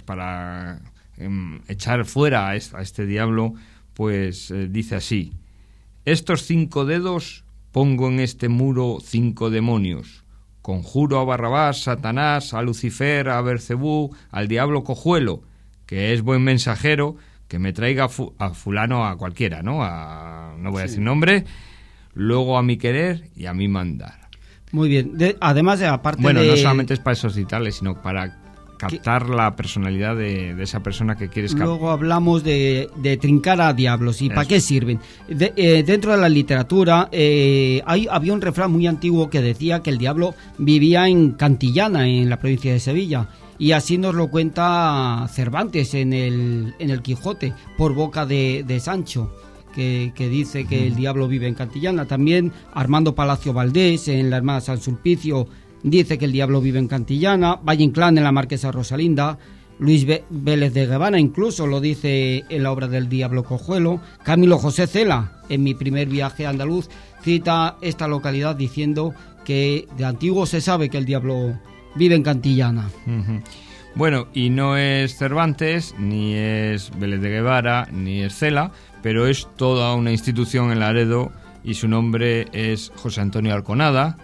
echar fuera a este diablo, pues dice así: estos 5 dedos pongo en este muro 5 demonios. Conjuro a Barrabás, Satanás, a Lucifer, a Belcebú, al diablo cojuelo, que es buen mensajero, que me traiga a fulano, a cualquiera, ¿no? No voy a decir nombre, luego a mi querer y a mi mandar. Muy bien. Además, aparte bueno, no solamente es para exorcitarle, sino para captar la personalidad de esa persona que quieres captar. Luego hablamos de trincar a diablos y para qué sirven. Dentro de la literatura había un refrán muy antiguo que decía que el diablo vivía en Cantillana, en la provincia de Sevilla, y así nos lo cuenta Cervantes en el Quijote, por boca de Sancho, que dice que el diablo vive en Cantillana. También Armando Palacio Valdés, en la Hermana San Sulpicio, dice que el diablo vive en Cantillana. Valle Inclán, en la Marquesa Rosalinda. Luis Vélez de Guevara incluso lo dice en la obra del Diablo Cojuelo. Camilo José Cela, en Mi primer viaje andaluz, cita esta localidad diciendo que de antiguo se sabe que el diablo vive en Cantillana. Bueno, y no es Cervantes, ni es Vélez de Guevara, ni es Cela, pero es toda una institución en Laredo, y su nombre es José Antonio Arconada,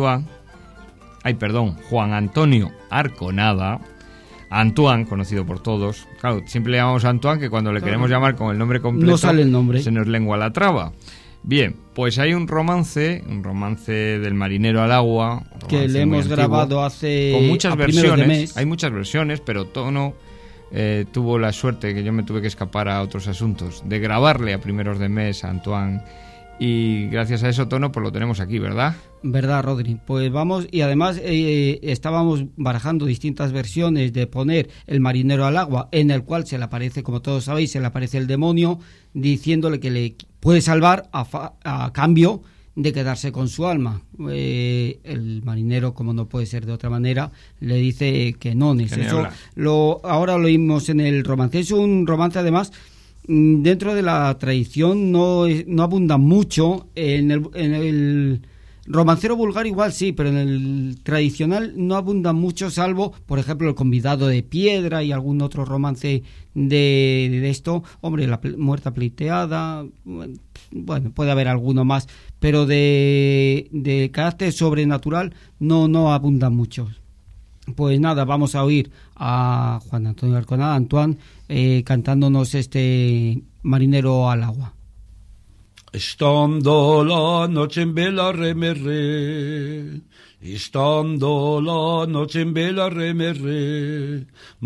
Juan Antonio Arconada, Antoine, conocido por todos. Claro, siempre le llamamos Antoine, que cuando le queremos llamar con el nombre completo, no sale el nombre, se nos lengua la traba. Bien, pues hay un romance del marinero al agua, que le hemos grabado hace con muchas versiones. Hay muchas versiones, pero Tono tuvo la suerte, que yo me tuve que escapar a otros asuntos, de grabarle a primeros de mes a Antoine. Y gracias a eso, Tono, pues lo tenemos aquí, ¿verdad? Verdad, Rodri. Pues vamos, y además estábamos barajando distintas versiones de poner el marinero al agua, en el cual se le aparece, como todos sabéis, se le aparece el demonio, diciéndole que le puede salvar a cambio de quedarse con su alma. El marinero, como no puede ser de otra manera, le dice que no. Eso ahora lo oímos en el romance. Es un romance, además, dentro de la tradición no abunda mucho. En el romancero vulgar igual sí, pero en el tradicional no abunda mucho, salvo, por ejemplo, El convidado de piedra y algún otro romance de esto. Hombre, La muerta pleiteada, bueno, puede haber alguno más, pero de carácter sobrenatural no abundan muchos. Pues nada, vamos a oír a Juan Antonio Arconada, Antoine, cantándonos este Marinero al agua. Estando la noche en vela remerré, estando la noche en vela remerré,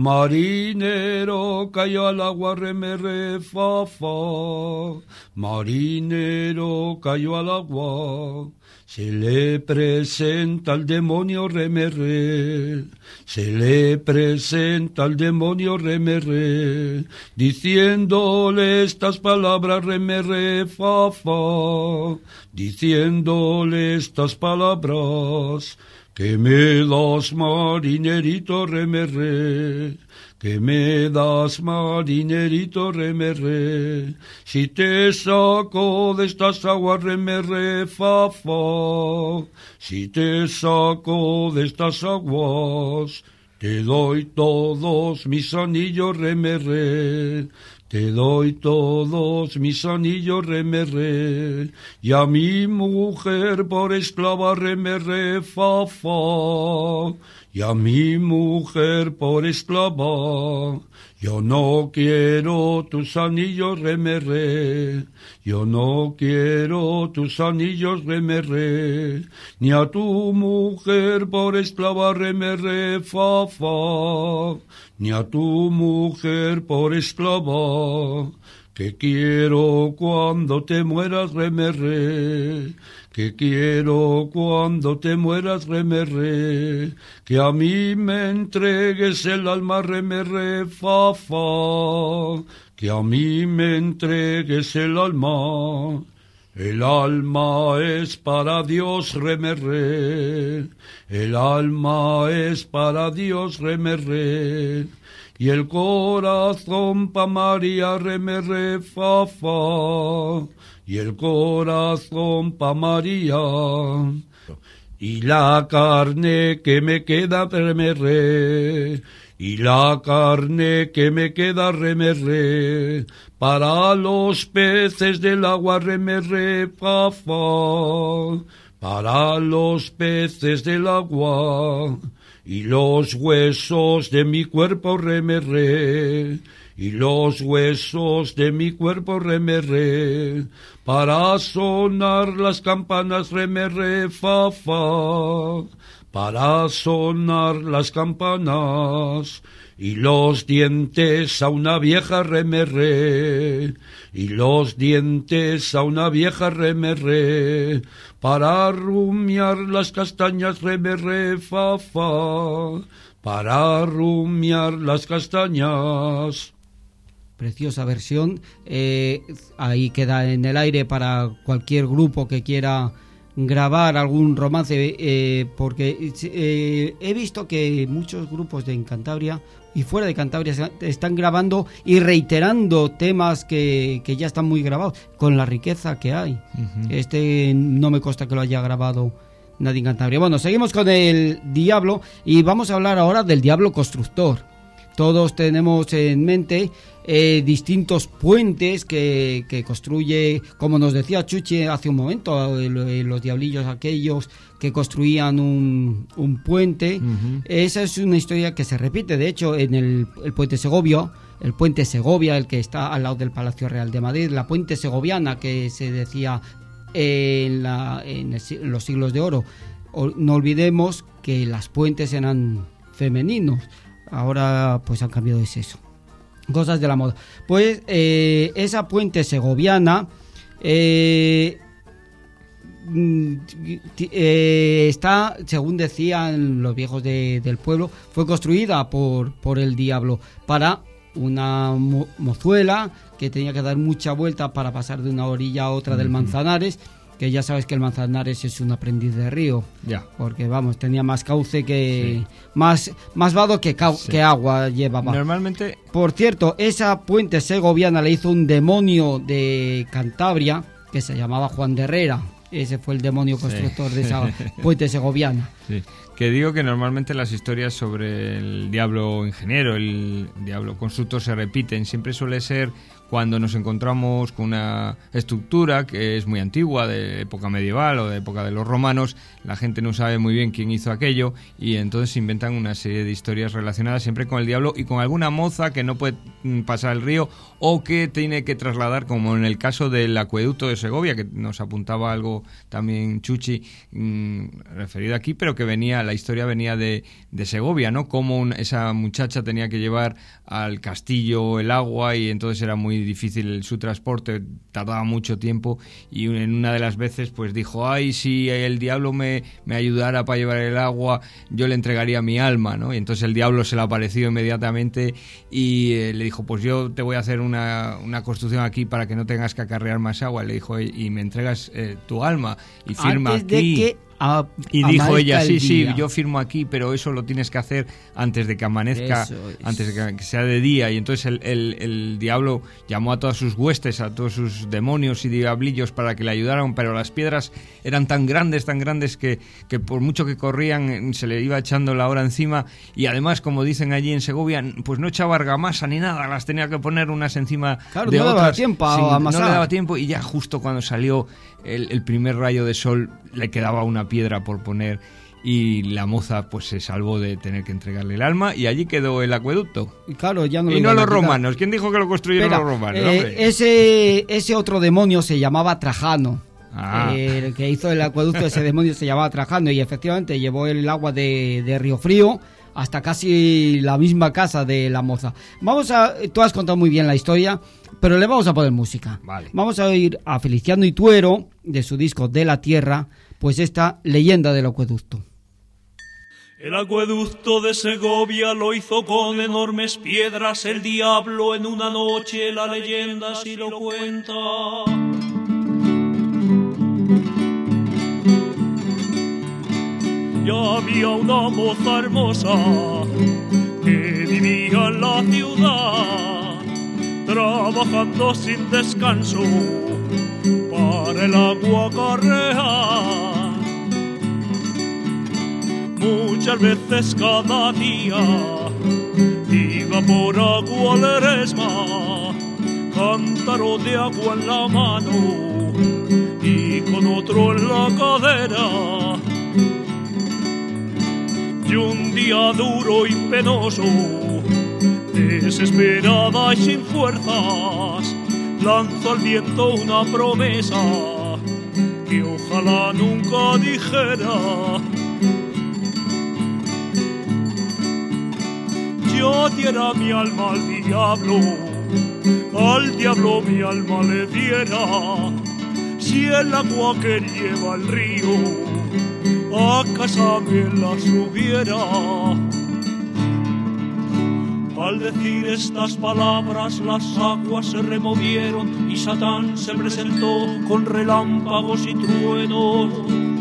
marinero cayó al agua remerré, fa, fa, marinero cayó al agua. Se le presenta al demonio remerré, se le presenta al demonio remerré, diciéndole estas palabras remerré, fa, fa, diciéndole estas palabras, que me das marinerito remerré, que me das marinerito remerré, si te saco de estas aguas remerré, fa, fa, si te saco de estas aguas, te doy todos mis anillos remerré, te doy todos mis anillos remerré, y a mi mujer por esclava remerré, fa, fa, y a mi mujer por esclava. Yo no quiero tus anillos remerré, yo no quiero tus anillos remerré, ni a tu mujer por esclava remerré, fa, fa, ni a tu mujer por esclava. Que quiero cuando te mueras remerré, que quiero cuando te mueras remerré, que a mí me entregues el alma remerré, fa, fa, que a mí me entregues el alma. El alma es para Dios remerré, el alma es para Dios remerré, y el corazón pa' María remerré, fa, fa, y el corazón pa' María. Y la carne que me queda remerré, y la carne que me queda remerré, para los peces del agua remerré, fa, fa, para los peces del agua. Y los huesos de mi cuerpo remerré, y los huesos de mi cuerpo remerré, para sonar las campanas remerré, fa, fa, para sonar las campanas. Y los dientes a una vieja remerré, y los dientes a una vieja remerré, para rumiar las castañas remerré, fa, fa, para rumiar las castañas. Preciosa versión, ahí queda en el aire para cualquier grupo que quiera grabar algún romance, porque he visto que muchos grupos en Cantabria y fuera de Cantabria están grabando y reiterando temas que ya están muy grabados, con la riqueza que hay. Uh-huh. No me consta que lo haya grabado nadie en Cantabria. Bueno, seguimos con el Diablo y vamos a hablar ahora del Diablo constructor. Todos tenemos en mente distintos puentes que construye, como nos decía Chuchi hace un momento, los diablillos aquellos que construían un puente. Uh-huh. Esa es una historia que se repite, de hecho, en el puente Segovia, el que está al lado del Palacio Real de Madrid, la puente segoviana que se decía en los siglos de oro. No olvidemos que las puentes eran femeninos. Ahora pues han cambiado de sexo. Cosas de la moda. Pues esa puente segoviana está, según decían los viejos del pueblo, fue construida por el diablo para una mozuela que tenía que dar mucha vuelta para pasar de una orilla a otra del Manzanares, que ya sabes que el Manzanares es un aprendiz de río. Ya. Porque, vamos, tenía más cauce que... Sí. Más vado que agua llevaba. Normalmente... Por cierto, esa puente segoviana la hizo un demonio de Cantabria que se llamaba Juan de Herrera. Ese fue el demonio constructor de esa puente segoviana. Sí. Que digo que normalmente las historias sobre el diablo ingeniero, el diablo constructor se repiten. Siempre suele ser cuando nos encontramos con una estructura que es muy antigua, de época medieval o de época de los romanos. La gente no sabe muy bien quién hizo aquello y entonces inventan una serie de historias relacionadas siempre con el diablo y con alguna moza que no puede pasar el río o que tiene que trasladar, como en el caso del acueducto de Segovia, que nos apuntaba algo también Chuchi referido aquí, pero que la historia venía de Segovia, ¿no? Cómo esa muchacha tenía que llevar al castillo el agua y entonces era muy difícil su transporte, tardaba mucho tiempo y en una de las veces pues dijo, ay, si el diablo me ayudara para llevar el agua, yo le entregaría mi alma, ¿no? Y entonces el diablo se le apareció inmediatamente y le dijo, pues yo te voy a hacer una construcción aquí para que no tengas que acarrear más agua. Le dijo, y me entregas tu alma y firma antes aquí. De que y dijo ella, sí, día. yo firmo aquí, pero eso lo tienes que hacer antes de que amanezca, antes de que sea de día. Y entonces el diablo llamó a todas sus huestes, a todos sus demonios y diablillos para que le ayudaran, pero las piedras eran tan grandes que por mucho que corrían se le iba echando la hora encima. Y además, como dicen allí en Segovia, pues no echaba argamasa ni nada, las tenía que poner unas encima de no otras. Daba tiempo a amasar. No le daba tiempo y ya justo cuando salió el primer rayo de sol le quedaba una piedra por poner y la moza pues se salvó de tener que entregarle el alma y allí quedó el acueducto. Claro, ya no y no los romanos. ¿Quién dijo que lo construyeron los romanos? Ese otro demonio se llamaba Trajano. El que hizo el acueducto, ese demonio se llamaba Trajano y efectivamente llevó el agua de Río Frío hasta casi la misma casa de la moza. Tú has contado muy bien la historia, pero le vamos a poner música. Vale. Vamos a oír a Feliciano Ituero, de su disco De la Tierra, pues esta leyenda del acueducto. El acueducto de Segovia lo hizo con enormes piedras el diablo en una noche, la leyenda así lo cuenta. Y había una moza hermosa que vivía en la ciudad, trabajando sin descanso para el agua acarrear. Muchas veces cada día iba por agua al Eresma, cántaro de agua en la mano y con otro en la cadera. Y un día duro y penoso, desesperada y sin fuerzas, lanzó al viento una promesa que ojalá nunca dijera. Yo diera mi alma al diablo mi alma le diera, si el agua que lleva el río a casa me la subiera. Al decir estas palabras las aguas se removieron y Satán se presentó con relámpagos y truenos.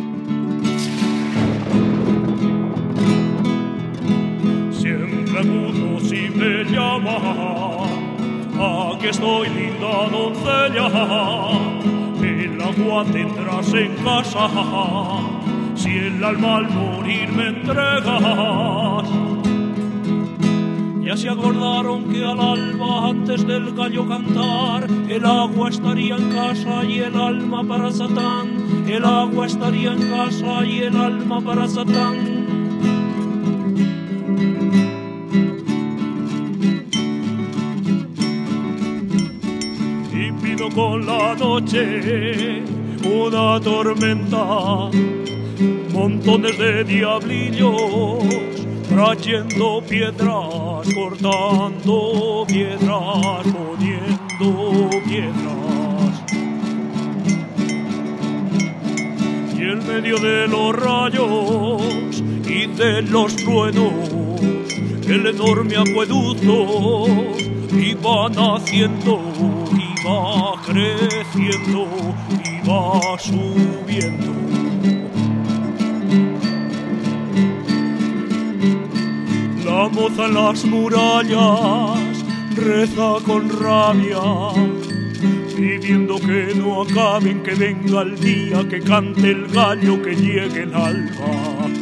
Siempre acudo si me llama, aquí estoy linda doncella, el agua tendrás en casa, si el alma al morir me entregas. Ya se acordaron que al alba, antes del gallo cantar, el agua estaría en casa y el alma para Satán. El agua estaría en casa y el alma para Satán. Y pido con la noche una tormenta, montones de diablillos trayendo piedras, cortando piedras, poniendo piedras. Y en medio de los rayos y de los truenos, el enorme acueducto iba naciendo, iba creciendo, iba va subiendo. La moza en las murallas reza con rabia, pidiendo que no acaben, que venga el día, que cante el gallo, que llegue el alba.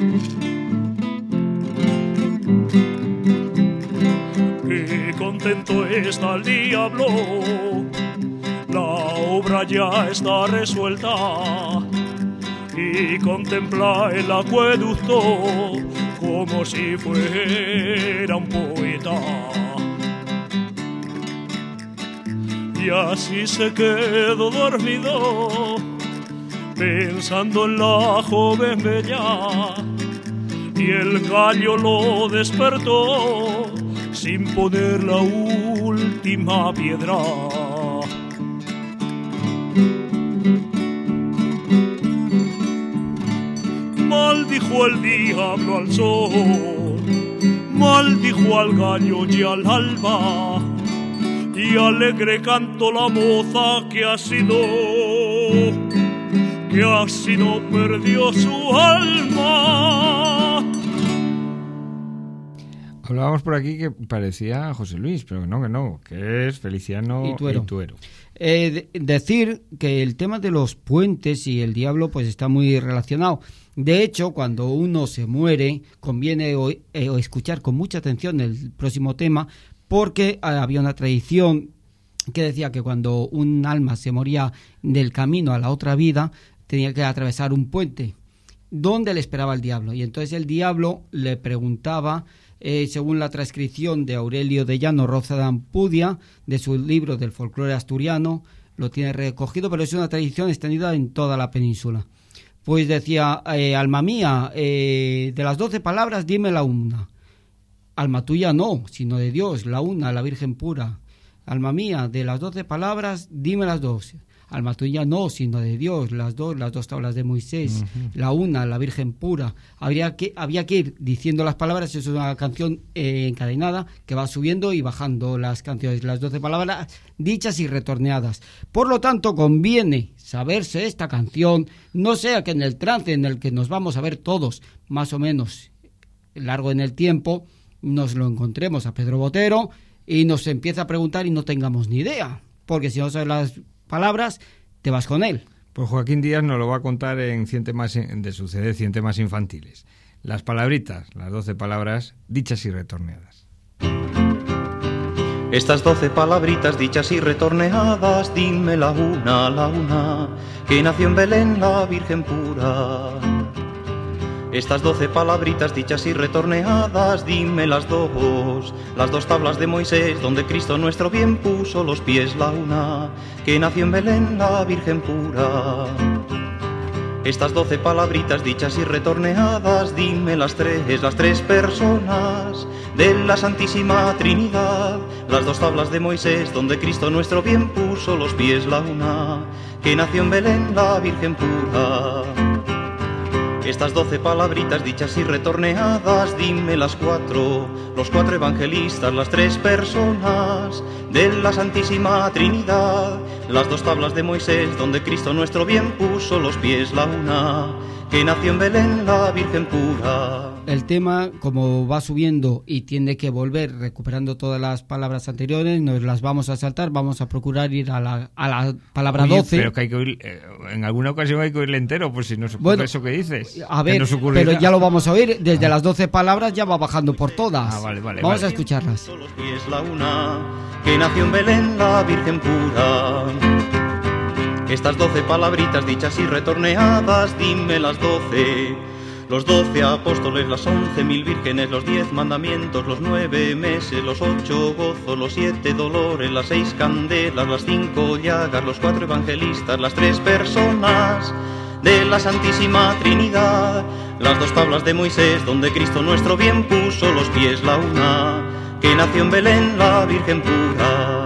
Qué contento está el diablo, la obra ya está resuelta, y contempla el acueducto como si fuera un poeta. Y así se quedó dormido, pensando en la joven bella, y el gallo lo despertó sin poner la última piedra. Maldijo el diablo al sol, maldijo al gallo y al alba, y alegre cantó la moza que así no perdió su alma. Hablábamos por aquí que parecía José Luis, pero que es Feliciano y Tuero. Decir que el tema de los puentes y el diablo pues está muy relacionado. De hecho, cuando uno se muere, conviene escuchar con mucha atención el próximo tema, porque había una tradición que decía que cuando un alma se moría del camino a la otra vida, tenía que atravesar un puente donde le esperaba el diablo. Y entonces el diablo le preguntaba, según la transcripción de Aurelio de Llano Roza de Ampudia, de su libro del folclore asturiano, lo tiene recogido, pero es una tradición extendida en toda la península. Pues decía, alma mía, de las 12 palabras, dime la una. Alma tuya no, sino de Dios, la una, la Virgen pura. Alma mía, de las 12 palabras, dime las 12. Alma tuya no, sino de Dios, las dos tablas de Moisés, la una, la Virgen pura. Había que ir diciendo las palabras. Es una canción encadenada que va subiendo y bajando las canciones, las 12 palabras dichas y retorneadas. Por lo tanto, conviene saberse esta canción, no sea que en el trance en el que nos vamos a ver todos, más o menos largo en el tiempo, nos lo encontremos a Pedro Botero y nos empieza a preguntar y no tengamos ni idea, porque si no sabes las palabras, te vas con él. Pues Joaquín Díaz nos lo va a contar en 100 temas de su CD 100 temas infantiles. Las palabritas, las 12 palabras dichas y retorneadas. Estas 12 palabritas dichas y retorneadas, dime la una, que nació en Belén la Virgen pura. Estas 12 palabritas dichas y retorneadas, dime las dos tablas de Moisés, donde Cristo nuestro bien puso los pies, la una, que nació en Belén la Virgen pura. Estas 12 palabritas dichas y retorneadas, dime las tres personas de la Santísima Trinidad, las dos tablas de Moisés, donde Cristo nuestro bien puso los pies, la una, que nació en Belén la Virgen pura. Estas 12 palabritas dichas y retorneadas, dime los cuatro evangelistas, las tres personas de la Santísima Trinidad, las dos tablas de Moisés, donde Cristo nuestro bien puso los pies, la una, que nació en Belén la Virgen pura. El tema, como va subiendo y tiene que volver recuperando todas las palabras anteriores, nos las vamos a saltar, vamos a procurar ir a la palabra 12. Pero que hay que oír, en alguna ocasión hay que oírle entero, pues si no se ocurre eso que dices. A ver, pero ya lo vamos a oír, desde las 12 palabras ya va bajando por todas. Vale, vamos a escucharlas. Los pies, la una, que nació en Belén la Virgen pura. Estas 12 palabritas dichas y retorneadas, dime las 12. Los 12 apóstoles, las 11.000 vírgenes, los 10 mandamientos, los 9 meses, los 8 gozos, los 7 dolores, las 6 candelas, las 5 llagas, los 4 evangelistas, las 3 personas de la Santísima Trinidad, las dos tablas de Moisés, donde Cristo nuestro bien puso los pies, la una, que nació en Belén la Virgen pura.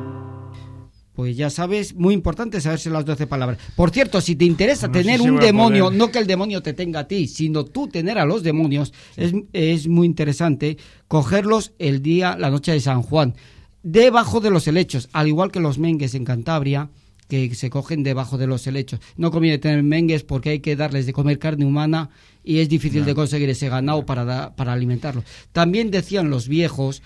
Pues ya sabes, muy importante saberse las 12 palabras. Por cierto, si te interesa tener un demonio, no que el demonio te tenga a ti, sino tú tener a los demonios, sí. es muy interesante cogerlos el día, la noche de San Juan, debajo de los helechos, al igual que los mengues en Cantabria, que se cogen debajo de los helechos. No conviene tener mengues porque hay que darles de comer carne humana y es difícil de conseguir ese ganado para alimentarlo. También decían los viejos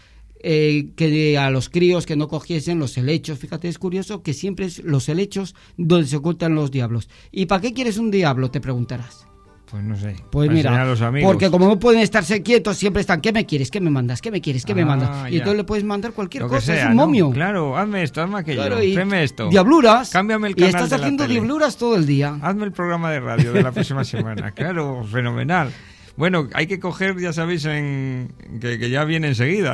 que a los críos que no cogiesen los helechos. Fíjate, es curioso que siempre es los helechos donde se ocultan los diablos. ¿Y para qué quieres un diablo?, te preguntarás. Pues no sé. Pues mira, a los amigos. Porque como no pueden estarse quietos, siempre están, ¿qué me quieres? ¿Qué me mandas? ¿Qué me quieres? ¿Qué me mandas? Y entonces le puedes mandar cualquier cosa, sea, es un momio. ¿no? Claro, hazme esto, hazme aquello, claro, tráeme esto. Diabluras. Cámbiame el canal. Y estás haciendo diabluras todo el día. Hazme el programa de radio de la próxima semana. Claro, fenomenal. Bueno, hay que coger, ya sabéis, que ya viene enseguida,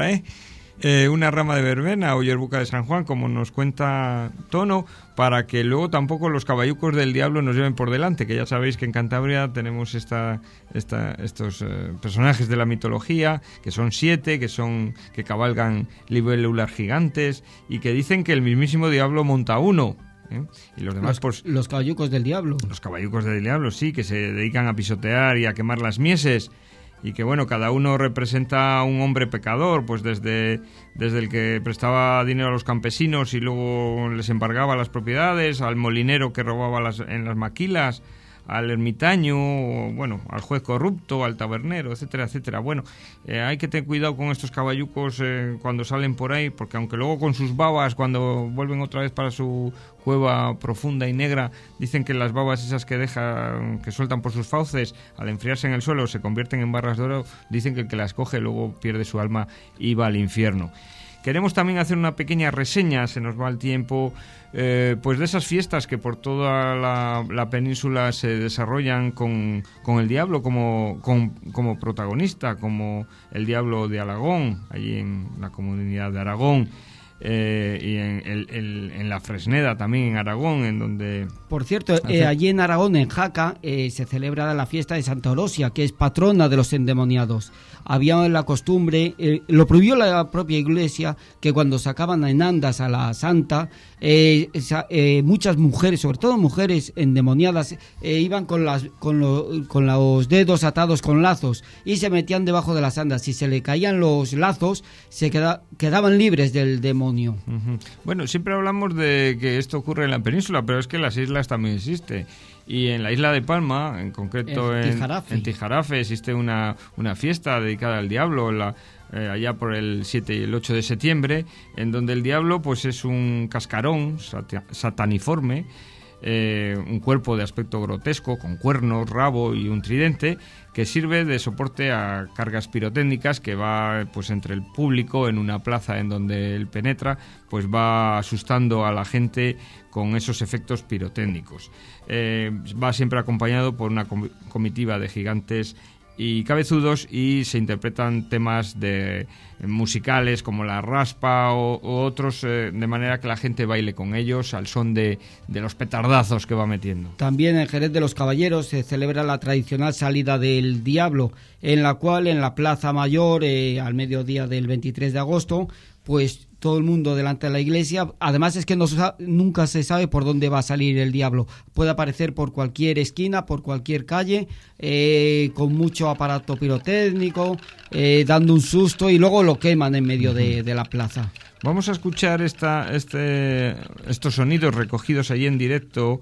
una rama de verbena o yerbuca de San Juan, como nos cuenta Tono, para que luego tampoco los caballucos del diablo nos lleven por delante, que ya sabéis que en Cantabria tenemos estos personajes de la mitología, que son 7, que cabalgan libélulas gigantes y que dicen que el mismísimo diablo monta uno. Y los demás, los caballucos del diablo. Los caballucos del diablo, sí, que se dedican a pisotear y a quemar las mieses. Y que bueno, cada uno representa a un hombre pecador, pues desde el que prestaba dinero a los campesinos y luego les embargaba las propiedades, al molinero que robaba en las maquilas, al ermitaño, bueno, al juez corrupto, al tabernero, etcétera, etcétera. Bueno, hay que tener cuidado con estos caballucos cuando salen por ahí, porque aunque luego con sus babas, cuando vuelven otra vez para su cueva profunda y negra, dicen que las babas esas que sueltan por sus fauces, al enfriarse en el suelo, se convierten en barras de oro. Dicen que el que las coge luego pierde su alma y va al infierno. Queremos también hacer una pequeña reseña, se nos va el tiempo, pues de esas fiestas que por toda la península se desarrollan con el diablo como protagonista, como el diablo de Alagón, allí en la comunidad de Aragón, y en la Fresneda también en Aragón, en donde... Por cierto, allí en Aragón, en Jaca, se celebra la fiesta de Santa Orosia, que es patrona de los endemoniados. Había la costumbre, lo prohibió la propia iglesia, que cuando sacaban en andas a la santa, muchas mujeres, sobre todo mujeres endemoniadas, iban con los dedos atados con lazos y se metían debajo de las andas. Si se le caían los lazos, quedaban libres del demonio. Uh-huh. Bueno, siempre hablamos de que esto ocurre en la península, pero es que en las islas también existe. Y en la isla de Palma, en concreto en Tijarafe, existe una fiesta dedicada al diablo, allá por el 7 y el 8 de septiembre, en donde el diablo pues es un cascarón sataniforme, un cuerpo de aspecto grotesco, con cuernos, rabo y un tridente, que sirve de soporte a cargas pirotécnicas, que va pues entre el público en una plaza en donde él penetra, pues va asustando a la gente con esos efectos pirotécnicos. Va siempre acompañado por una comitiva de gigantes y cabezudos, y se interpretan temas musicales como la raspa o otros, de manera que la gente baile con ellos al son de los petardazos que va metiendo. También en Jerez de los Caballeros se celebra la tradicional salida del diablo, en la cual en la Plaza Mayor, al mediodía del 23 de agosto, pues todo el mundo delante de la iglesia. Además es que nunca se sabe por dónde va a salir el diablo. Puede aparecer por cualquier esquina, por cualquier calle, con mucho aparato pirotécnico, dando un susto, y luego lo queman en medio de la plaza. Vamos a escuchar estos sonidos recogidos allí en directo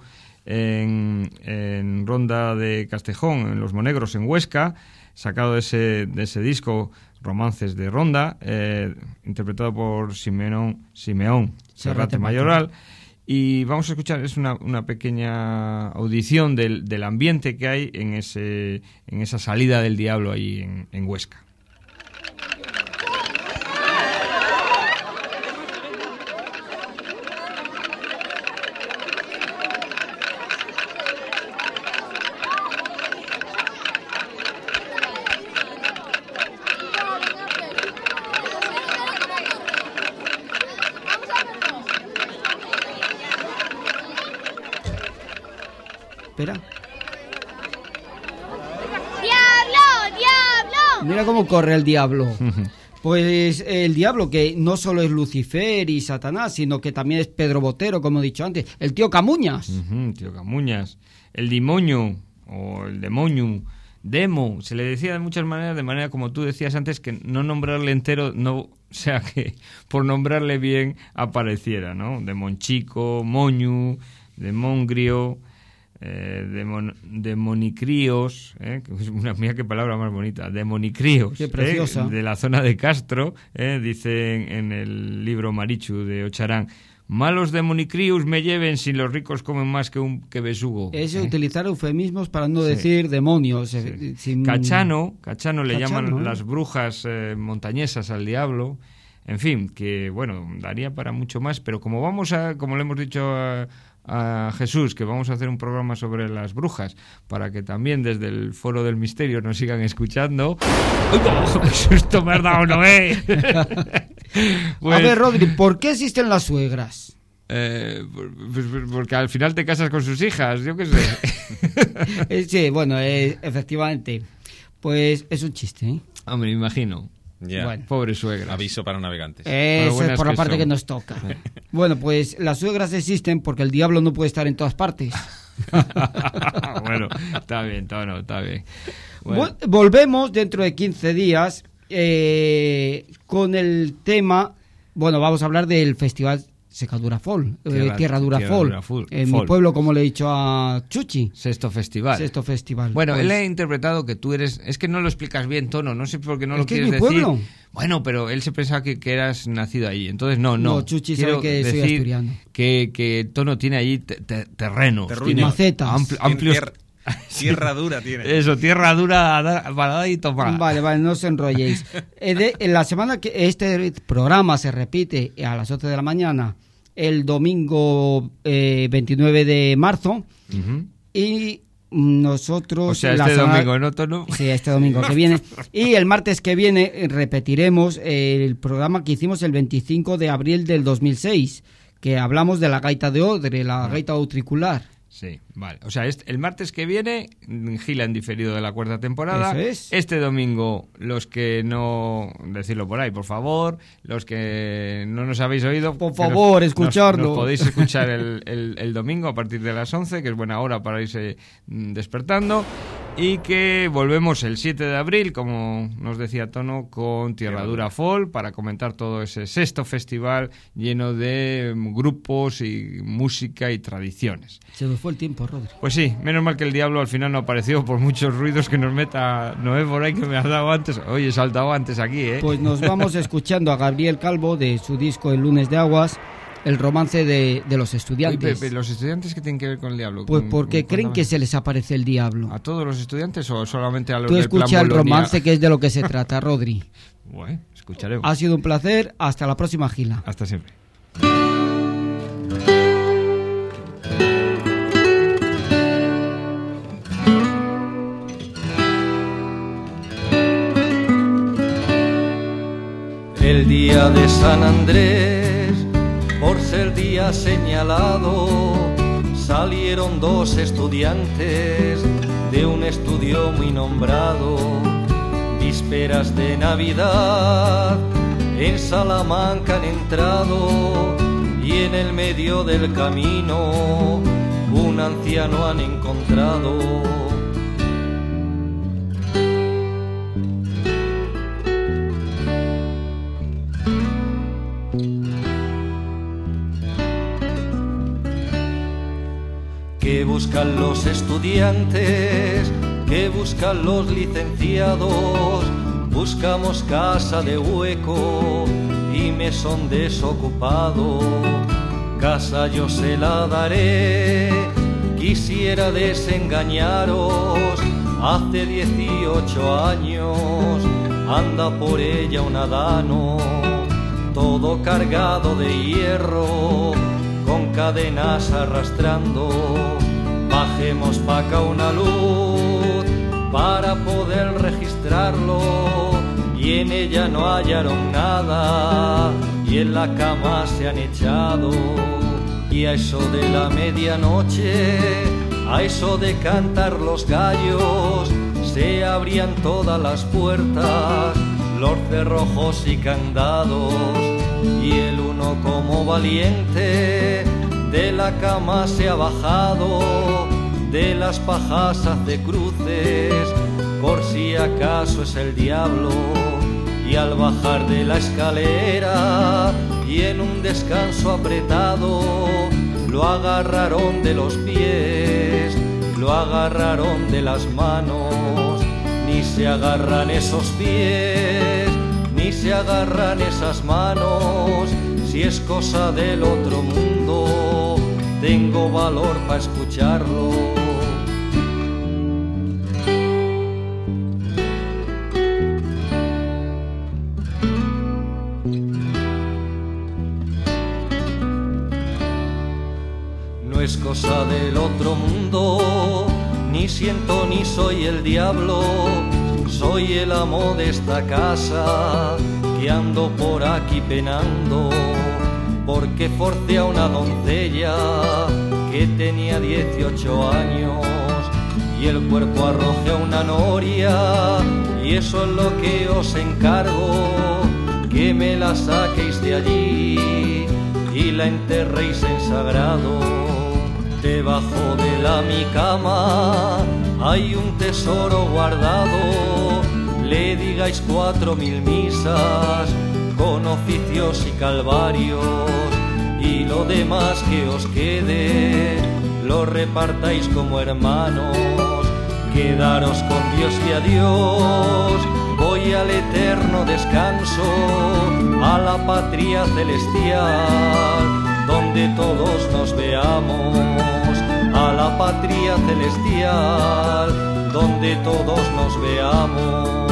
en Ronda de Castejón, en Los Monegros, en Huesca, sacado de ese disco Romances de Ronda, interpretado por Simeón Serrate Mayoral. Y vamos a escuchar, es una pequeña audición del ambiente que hay en esa salida del diablo ahí en Huesca. Espera. ¡Diablo! ¡Diablo! Mira cómo corre el diablo. Pues el diablo, que no solo es Lucifer y Satanás, sino que también es Pedro Botero, como he dicho antes, el tío Camuñas. Tío Camuñas. El demonio, o el demonio, demo, se le decía de muchas maneras, de manera como tú decías antes, que no nombrarle entero no O sea que, por nombrarle bien, apareciera, ¿no? Demonchico, Moñu, Demongrio, Demonicríos, que es mira qué palabra más bonita, Demonicríos, qué preciosa, de la zona de Castro, dicen en el libro Marichu de Ocharán. Malos demonicríos me lleven si los ricos comen más que besugo. Es utilizar eufemismos para no decir demonios. Sí. Cachano le llaman las brujas montañesas al diablo. En fin, que bueno, daría para mucho más, pero como le hemos dicho a Jesús, que vamos a hacer un programa sobre las brujas, para que también desde el Foro del Misterio nos sigan escuchando. ¡Uy, qué susto me has dado, Noé! Pues, a ver, Rodri, ¿por qué existen las suegras? Porque al final te casas con sus hijas, yo qué sé. Sí, bueno, efectivamente. Pues es un chiste, ¿eh? Hombre, me imagino. Yeah. Bueno, pobre suegra. Aviso para navegantes. Eso es por la parte que nos toca. Bueno, pues las suegras existen porque el diablo no puede estar en todas partes. Bueno, está bien, Tono, está bien. Bueno. Volvemos dentro de 15 días con el tema. Bueno, vamos a hablar del festival Secadura Folk, Tierra Dura Folk. En mi pueblo, como le he dicho a Chuchi. Sexto festival. Bueno, pues, él ha interpretado que tú eres... Es que no lo explicas bien, Tono, no sé por qué no lo quieres decir. ¿Es mi pueblo? Bueno, pero él se pensaba que eras nacido ahí, entonces no. Chuchi sabe que soy asturiano. Que Tono tiene allí terrenos. Tiene macetas. Amplios... Tierra dura tiene. Eso, tierra dura para dar y tomar. Vale, no os enrolléis. En la semana que este programa se repite a las 8 de la mañana, el domingo 29 de marzo, y nosotros... O sea, domingo, ¿no, Tono? Sí, este domingo que viene. Y el martes que viene repetiremos el programa que hicimos el 25 de abril del 2006, que hablamos de la gaita de Odre, la gaita utricular. Sí, vale. O sea, el martes que viene, Gila en diferido de la 4ª temporada. Eso es. Este domingo, los que no... Decirlo por ahí, por favor. Los que no nos habéis oído... Por favor, escucharlo. Nos podéis escuchar el domingo a partir de las 11, que es buena hora para irse despertando. Y que volvemos el 7 de abril, como nos decía Tono, con Tierra Dura Folk, para comentar todo ese sexto festival lleno de grupos y música y tradiciones. Se nos fue el tiempo, Rodri. Pues sí, menos mal que el diablo al final no apareció por muchos ruidos que nos meta Noé por ahí, que me has dado antes. Oye, he saltado antes aquí, ¿eh? Pues nos vamos escuchando a Gabriel Calvo de su disco El Lunes de Aguas, el romance de los estudiantes. Oye, ¿los estudiantes qué tienen que ver con el diablo? Pues porque creen que se les aparece el diablo. ¿A todos los estudiantes o solamente a los Tú del plan escucha el Bolonia? romance, que es de lo que se trata, Rodri. Bueno, escucharemos. Ha sido un placer. Hasta la próxima, Gila. Hasta siempre. El día de San Andrés, por ser día señalado, salieron dos estudiantes de un estudio muy nombrado. Vísperas de Navidad, en Salamanca han entrado, y en el medio del camino un anciano han encontrado. ¿Qué buscan los estudiantes? ¿Qué buscan los licenciados? Buscamos casa de hueco y mesón desocupado. Casa yo se la daré, quisiera desengañaros. Hace 18 años anda por ella un adano, todo cargado de hierro, con cadenas arrastrando. Bajemos pa' acá una luz para poder registrarlo, y en ella no hallaron nada, y en la cama se han echado. Y a eso de la medianoche, a eso de cantar los gallos, se abrían todas las puertas, los cerrojos y candados, y el uno como valiente de la cama se ha bajado, de las pajas hace cruces, por si acaso es el diablo, y al bajar de la escalera y en un descanso apretado, lo agarraron de los pies, lo agarraron de las manos. Ni se agarran esos pies, ni se agarran esas manos. Si es cosa del otro mundo, tengo valor para escucharlo. No es cosa del otro mundo, ni siento ni soy el diablo. Soy el amo de esta casa, que ando por aquí penando, porque forcé a una doncella que tenía 18 años y el cuerpo arrojé a una noria, y eso es lo que os encargo, que me la saquéis de allí y la enterréis en sagrado. Debajo de mi cama hay un tesoro guardado, le digáis 4000 misas con oficios y calvarios, y lo demás que os quede lo repartáis como hermanos. Quedaros con Dios y adiós, voy al eterno descanso, a la patria celestial, donde todos nos veamos, a la patria celestial, donde todos nos veamos.